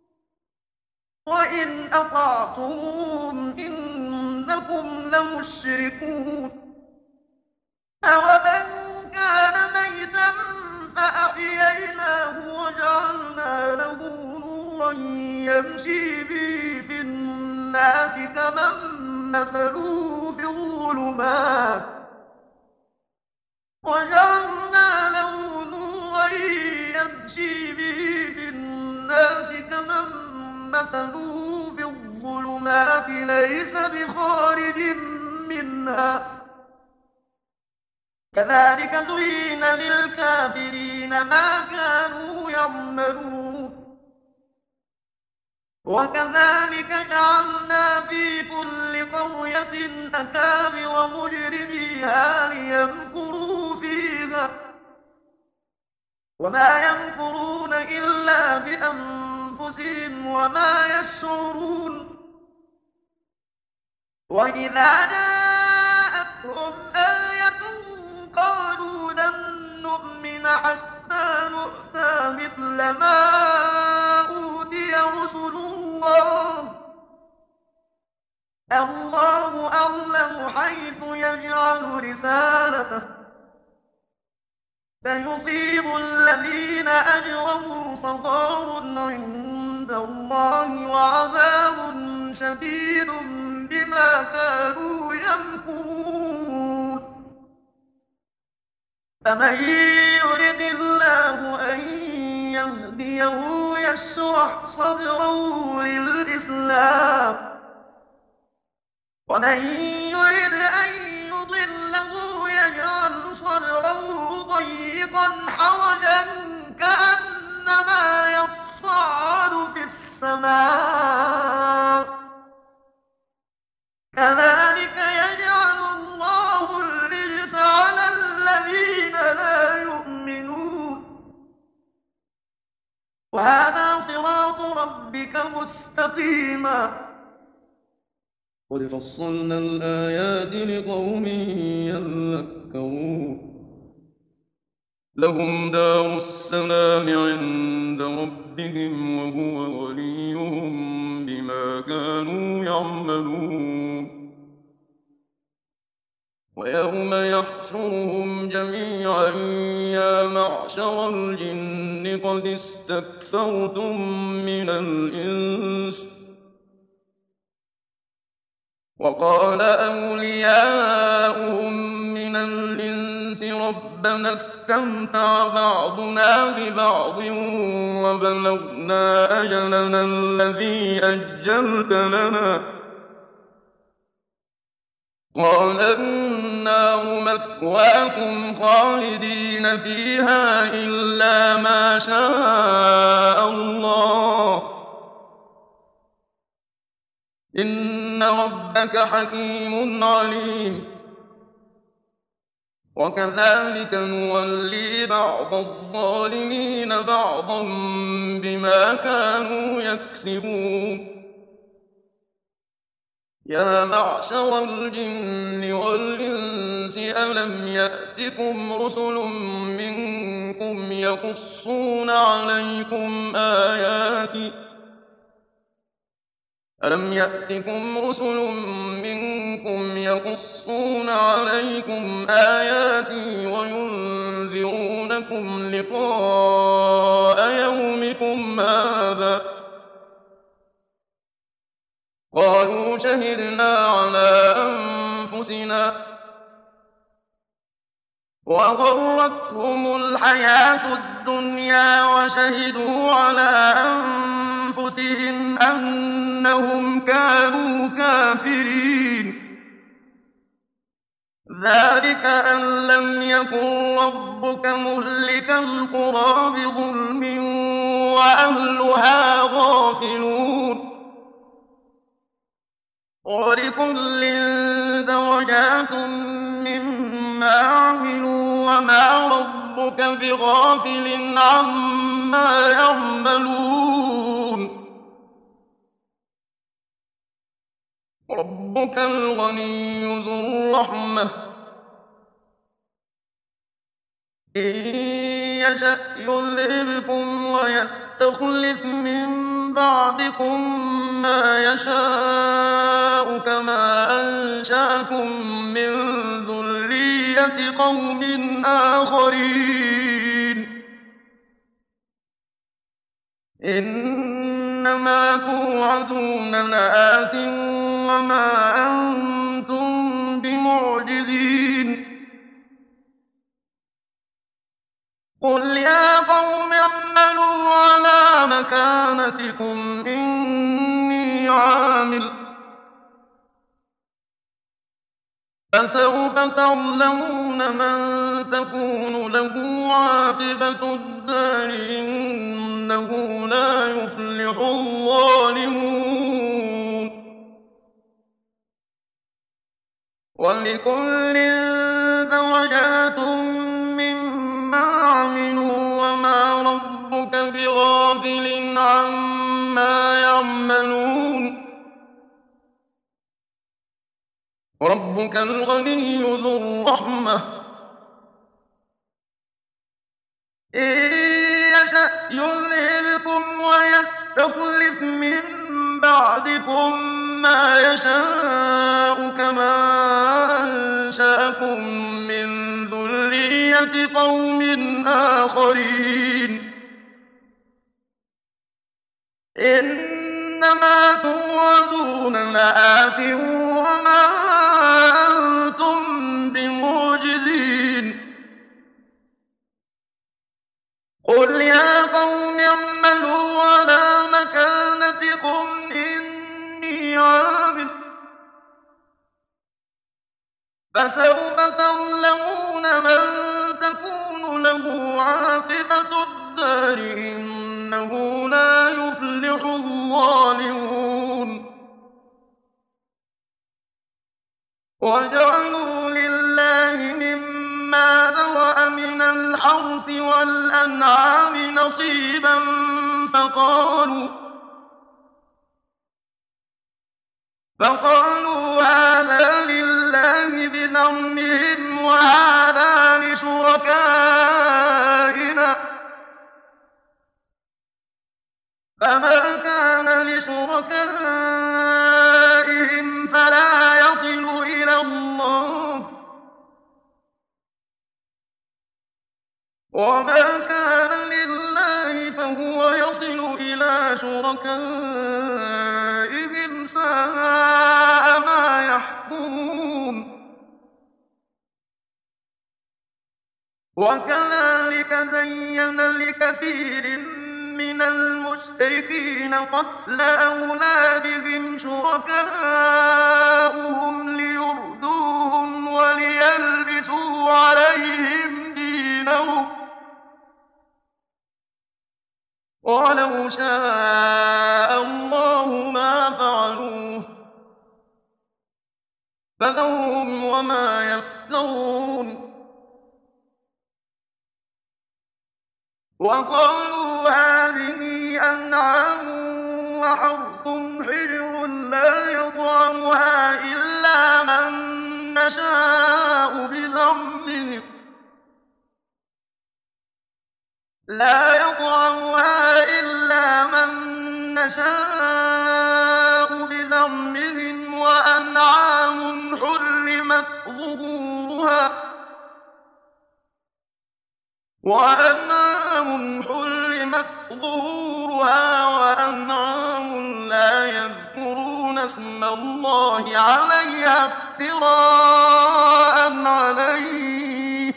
وإن أطعتموهم إنكم لمشركون أومن كان ميتا فأحييناه وجعلنا له نورا يمشي به في الناس كمن مثله في الظلمات ليس منها كذلك زين للكافرين ما كانوا يعملون وكذلك جعلنا في كل قرية أكابر مجرميها ليمكروا فيها وما يمكرون إلا بأنفسهم وما يشعرون وإذا جاءتهم آية قالوا لن نؤمن حتى نؤتى مثل ما أوتي رسل الله أعلم حيث يجعل رسالته سيصيب الذين أجرموا صغار عند الله وعذاب شديد بما كانوا يمكرون فمن يرد الله أن يهديه يشرح صدره للإسلام ومن يرد أن يضله يجعل صدره ضيقا حرجا كأنما يصعد في السماء كذلك يجعل الله الرجس على الذين لا يؤمنون وهذا صراط ربك مستقيما قد فصلنا الآيات لقوم يذكرون لهم دار السلام عند ربهم وهو وليهم بما كانوا يعملون ويوم يحشرهم جميعا يا معشر الجن قد استكثرتم من الإنس وقال أولياؤهم من الإنس ربنا استمتع بعضنا ببعض وبلغنا أجلنا الذي أجلت لنا قال النار مثواكم خالدين فيها إلا ما شاء الله إن ربك حكيم عليم وكذلك نولي بعض الظالمين بعضا بما كانوا يكسبون يا معشر الجن والإنس ألم يأتكم رسل منكم يقصون عليكم آياتي ألم يأتكم رسل منكم يقصون عليكم آياتي وينذرونكم لقاء يومكم هذا قالوا شهدنا على أنفسنا وغرتهم الحياة الدنيا وشهدوا على أنفسهم أنهم كانوا كافرين ذلك أن لم يكن ربك مهلك القرى بظلم وأهلها غافلون ولكل درجات مما عملوا وما ربك بغافل عما يعملون ربك الغني ذو الرحمة إن يشأ يذهبكم ويستخلف من بعدكم ما يشاء كما أنشأكم من ذرية قوم آخرين إنما توعدون لآت وما أنتم بمعجزين قل يا قوم اعملوا على مكانتكم إني عامل فسوف تعلمون من تكون له عاقبة الدار إنه لا يفلح الظالمون. ولكل درجات مما عملوا وما ربك بغافل عما يعملون. ربك الغني ذو الرحمة إن يشأ يذهبكم ويستخلف من بعدكم ما يشاء كما أنشأكم من ذرية قوم آخرين. إنما توعدون لآت وما أنتم بمعجزين. قل يا قوم اعملوا على مكانتكم إني عامل فسوف تعلمون من تكون له عاقبة الدار إنه لا يفلح الظالمون. وجعلوا لله مما ذرأ من الحرث والأنعام نصيبا فقالوا هذا لله بزعمهم وهذا لشركائنا فما كان لشركائهم فلا يصل إلى الله وما كان لله فهو يصل إلى شركائهم ساء ما يحكمون. وكذلك زين لكثير من المشركين قتل أولادهم شركاؤهم ليردوهم وليلبسوا عليهم دينهم ولو شاء الله ما فعلوه فذرهم وما يفترون. وقالوا هذه أنعام وحرث حجر لا يطعمها إلا من نشاء بزعمهم وأنعام حرمت ظهورها وأنعام لا يذكرون اسم الله عليها افتراء عليه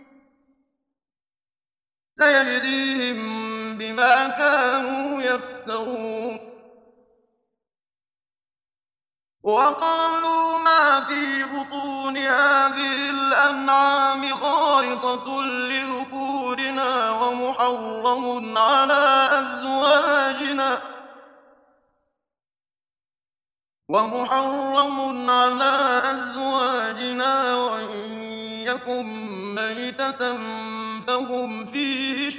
سيجزيهم بما كانوا يفترون. وقالوا ما في بطون هذه الأنعام خالصة لذكورنا ومحرم على أزواجنا وإن يكن ميتة فهم فيه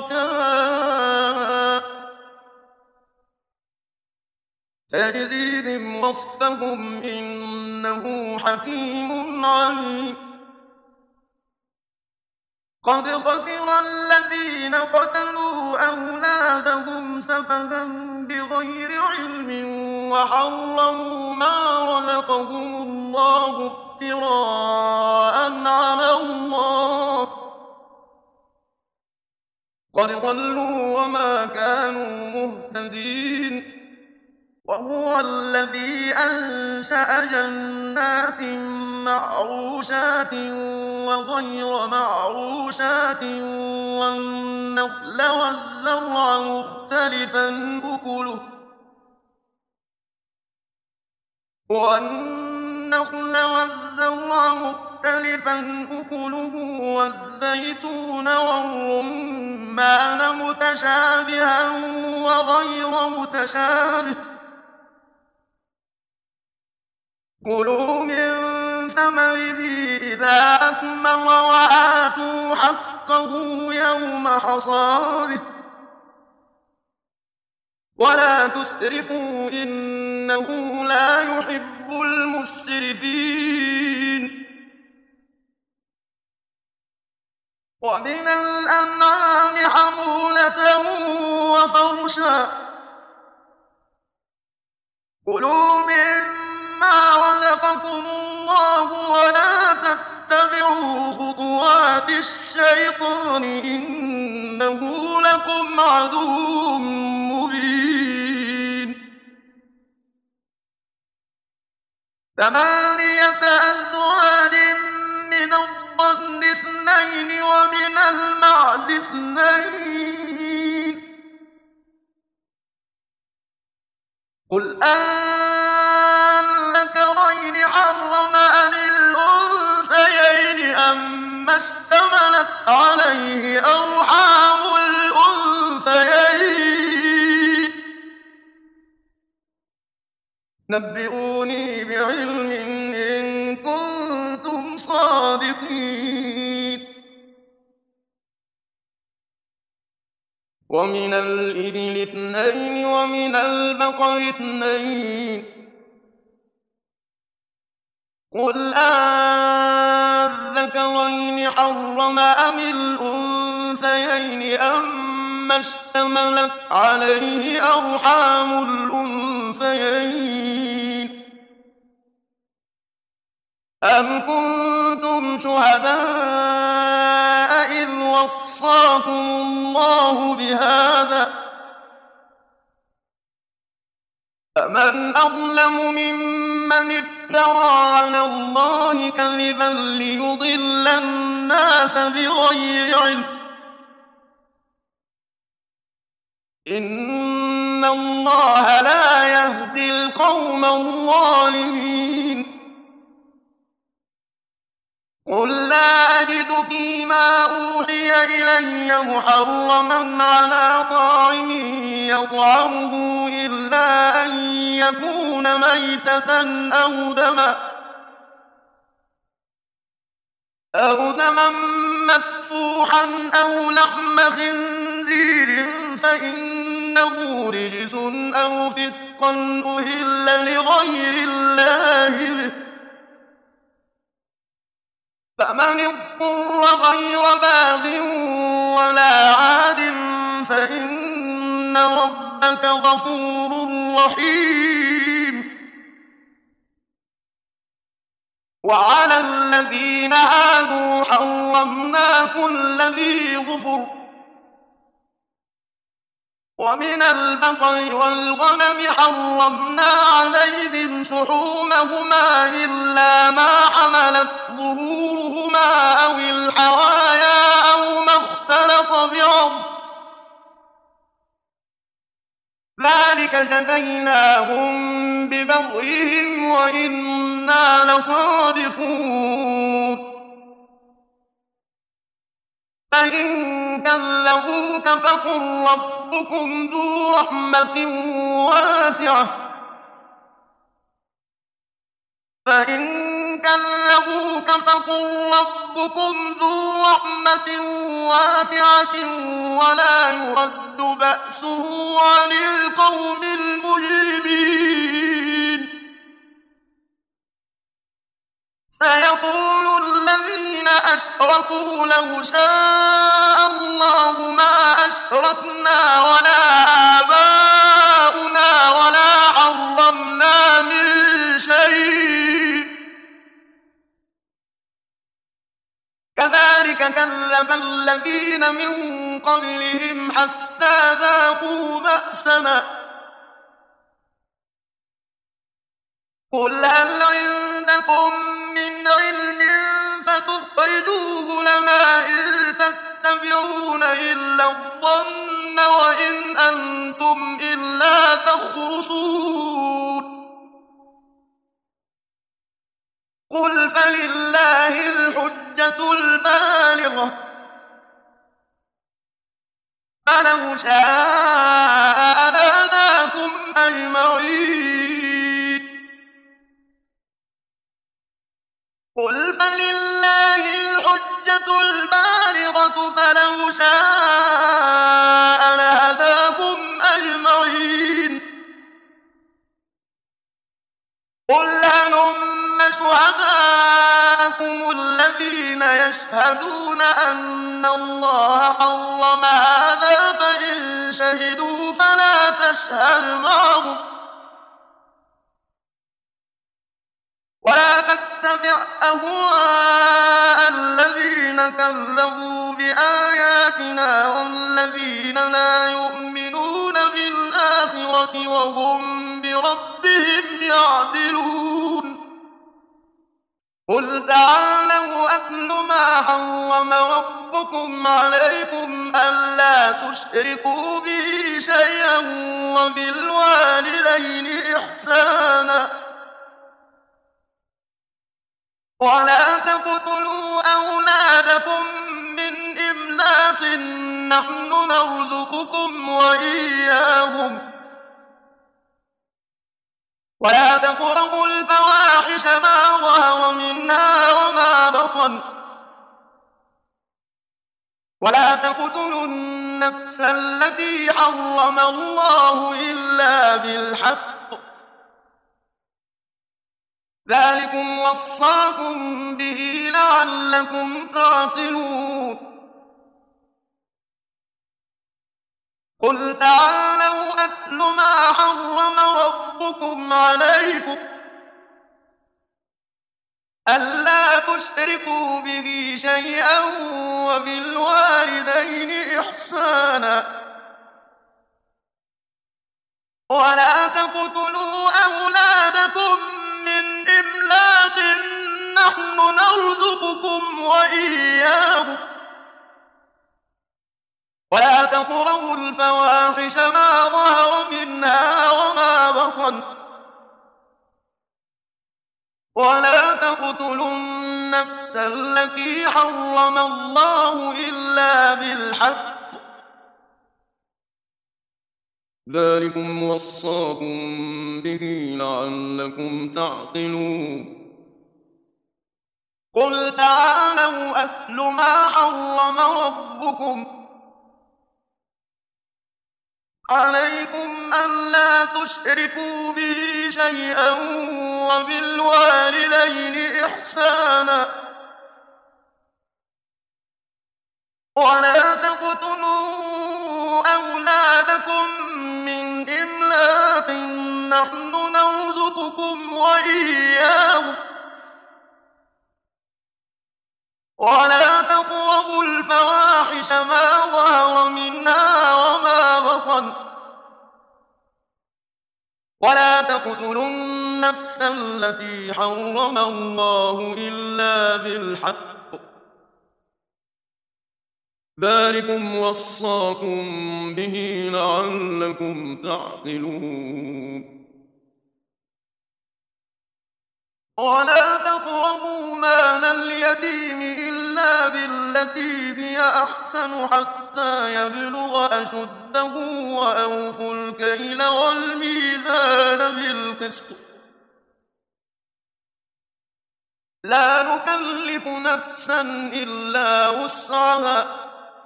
شركاء سيجزيهم وصفهم إنه حكيم عليم. قد خسر الذين قتلوا أولادهم سفها بغير علم وحرموا ما رزقهم الله افتراء على الله قد ضلوا وما كانوا مهتدين. وهو الذي أنشأ جنات معروشات وغير معروشات والنخل والزرع مختلفا أكله والنخل والزرع مختلفا أكله والزيتون والرمان متشابها وغير متشابه كلوا من ثمره إذا أثمر وآتوا حقه يوم حصاده ولا تسرفوا إنه لا يحب المسرفين ومن الأنعام حمولة وفرشا كلوا مما رزقكم الله ولا تتبعوا خطوات الشيطان إنه لكم عدو مبين 8 أزواج من الضأن 2 ومن المعز 2 قل أذكرين حرم أم الأنثيين أما اشتملت عليه أرحام الأنثيين نبئوني بعلم إن كنتم صادقين ومن الإبل 2 ومن البقر 2 قل أذكرين حرم أم الأنثيين أما اشتملت عليه أرحام الأنثيين أم كنتم شهداء إذ وصاكم الله بهذا فمن أظلم ممن افترى على الله كذبا ليضل الناس بغير علم إن الله لا يهدي القوم الظالمين قل لا أجد فيما أوحي إلي محرما على طاعم يطعمه إلا أن يكون ميتة أو دما مسفوحا أو لحم خنزير فإنه رجس أو فسقا أهل لغير الله به فمن اضطر غير باغ ولا عاد فإن ربك غفور رحيم وعلى الذين هادوا حرمنا كل ذي ظفر ومن البقر والغنم حرمنا عليهم شحومهما إلا ما حملت ظهورهما أو الحوايا أو ما اختلط بعض ذلك جزيناهم ببغيهم وإنا لصادقون فإن كذبوك فقل ربكم ذو رحمة واسعة ولا يرد بأسه عن القوم المجرمين سيقول الذين أشركوا لو شاء الله ما أشركنا ولا آباؤنا ولا حرمنا من شيء كذلك كذب الذين من قبلهم حتى ذاقوا بأسنا قل هل عندكم من علم فتخرجوه لنا إن تتبعون إلا الظن وإن أنتم إلا تخرصون قل فلله الحجة البالغة فلو شاء لهداكم أجمعين. قل هلم شهداءكم الذين يشهدون أن الله حرم هذا فإن شهدوا فلا تشهد معهم ولا تتبع أهواء الذين كذبوا بآياتنا والذين لا يؤمنون بالآخرة وهم بربهم يعدلون. قل تعالوا أتل ما حرم ربكم عليكم ألا تشركوا به شيئا وبالوالدين إحسانا ولا تقتلوا أولادكم من إملاق نحن نرزقكم وإياهم ولا تقربوا الفواحش ما ظهر منها وما بطن ولا تقتلوا النفس التي حرم الله إلا بالحق ذلكم وصاكم به لعلكم تعقلون. قل تعالوا أتل ما حرم ربكم عليكم ألا تشركوا به شيئا وبالوالدين إحسانا ولا تقتلوا أولادكم من إملاق نحن نرزقكم وإياهم ولا تقربوا الفواحش ما ظهر منها وما بطن ولا تقتلوا النفس التي حرم الله إلا بالحق ذلكم وصاكم به لعلكم تعقلون. قل تعالوا أتل ما حرم ربكم عليكم ألا تشركوا به شيئا وبالوالدين إحسانا ولا تقتلوا أولادكم من إملاق نحن نرزقكم وإياهم ولا تقربوا الفواحش ما ظهر منها وما بطن ولا تقتلوا النفس التي حرم الله إلا بالحق ذلكم وصاكم به لعلكم تعقلون. ولا تقربوا مال اليتيم إلا بالتي هي أحسن حتى يبلغ أشده وأوفوا الكيل والميزان بالقسط لا نكلف نفسا إلا وسعها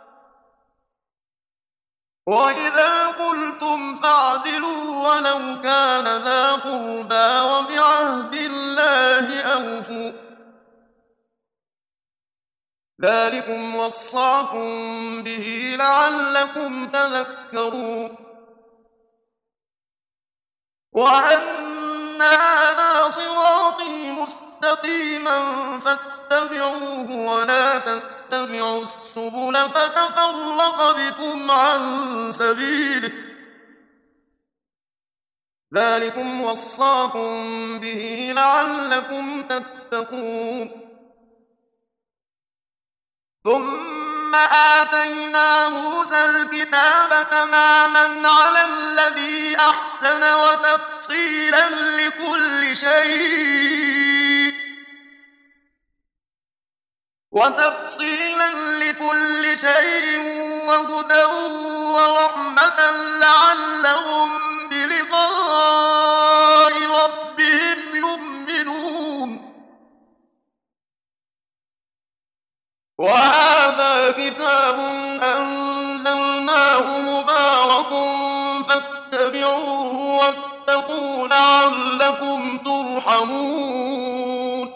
وإذا قلتم فاعدلوا ولو كان ذا قربى وبعهد الله أوفوا ذلكم وصاكم به لعلكم تذكرون. وأن هذا صراطي مستقيما فاتبعوه ولا تتبعوا السبل فتفرق بكم عن سبيله ذلكم وصاكم به لعلكم تتقون. ثم آتينا موسى الكتاب تماما على الذي أحسن وتفصيلا لكل شيء وهدى ورحمة لعلهم بلقاء ربهم يؤمنون. وهذا كتاب أنزلناه مبارك فاتبعوه واتقوا لعلكم ترحمون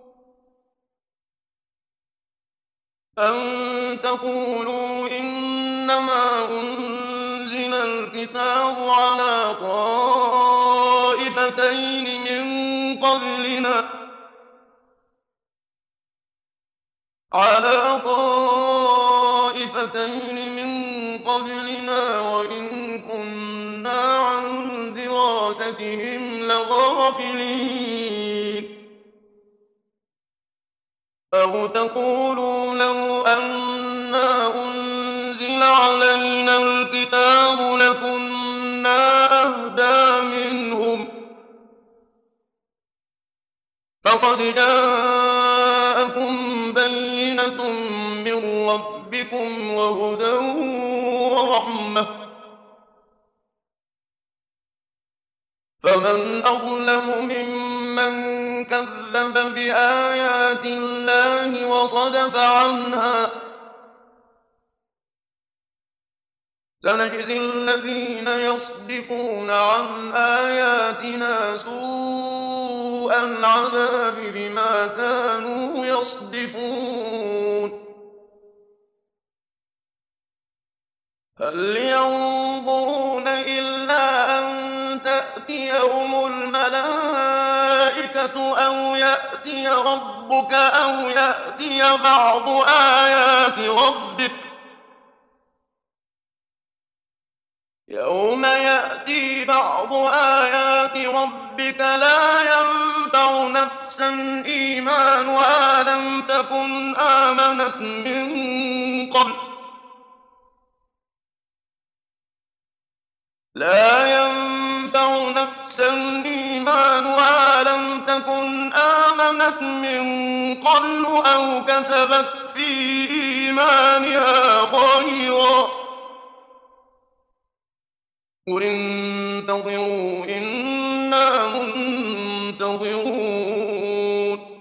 أن تقولوا إنما أنزل الكتاب على طائفتين من قبلنا وإن كنا عن دراستهم لغافلين أو تقولوا لو أنا أنزل علينا الكتاب لكنا أهدى منهم فقد جاءكم بينة من ربكم وهدى ورحمة فمن أظلم ممن كذب بآيات الله وصدف عنها سنجزي الذين يصدفون عن آياتنا سوء العذاب بما كانوا يصدفون هل ينظرون إلا أن تأتيهم الملائكة أو يأتي ربك أو يأتي بعض آيات ربك يوم يأتي بعض آيات ربك لا ينفع نفسا إيمانها لم تكن آمنت من قبل أو كسبت في إيمانها خيرا قل انتظروا إنا منتظرون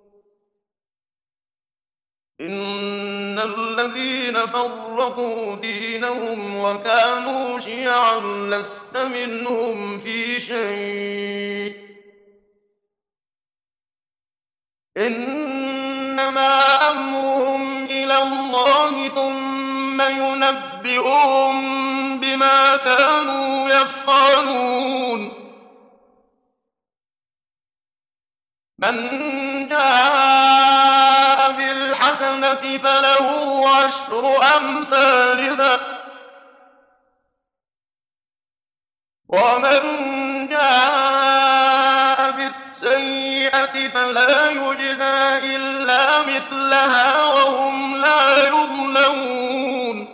إن الذين فرقوا دينهم وكانوا شيعا لست منهم في شيء إنما أمرهم إلى الله ثم ينبئهم بما كانوا يفعلون من جاء بالحسنة فله عشر أمثالها ومن جاء بالسيئة فلا يجزى إلا مثلها وهم لا يظلمون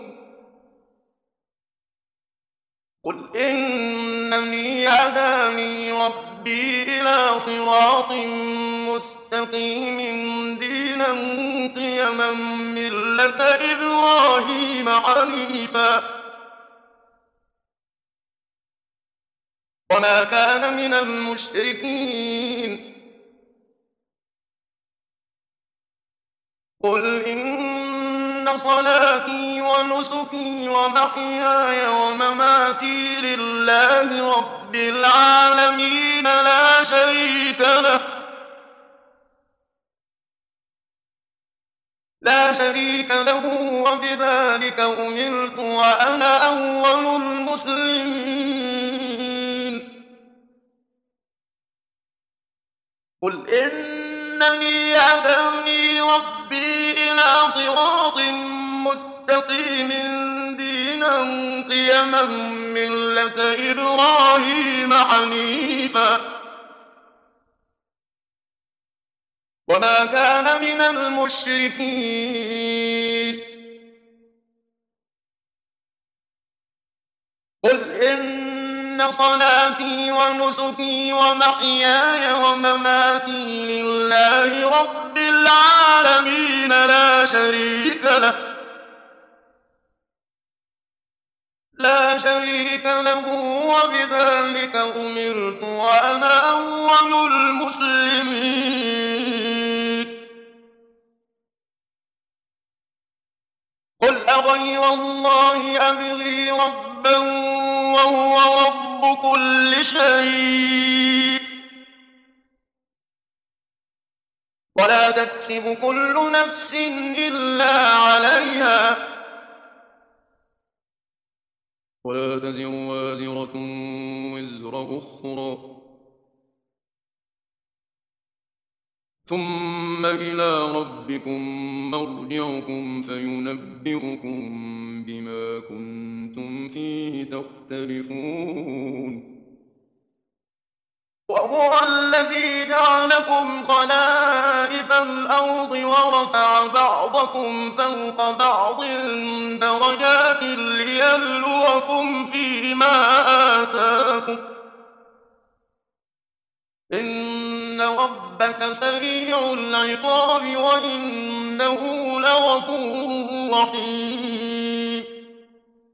قل إنني هداني ربي إلى صراط مستقيم دينا قيما ملة إبراهيم حنيفا وما كان من المشركين قل إن صلاتي ونسكي ومحياي ومماتي لله رب العالمين لا شريك له وبذلك أمرت وأنا أول المسلمين قل إنني هداني ربي إلى صراط مستقيم دينا قيما ملة إبراهيم حنيفا وما كان من المشركين قل إن صلاتي ونسكي ومحياي ومماتي لله رب العالمين لا شريك له وبذلك أمرت وأنا أول المسلمين غير الله أبغي ربا وهو رب كل شيء ولا تكسب كل نفس إلا عليها ولا تزر وازرة وزر أخرى ثم إلى ربكم مرجعكم فينبئكم بما كنتم فيه تختلفون وهو الذي جعلكم خلائف الأرض ورفع بعضكم فوق بعض درجات ليبلوكم فيما آتاكم إن ربك سريع العقاب وإنه لغفور رحيم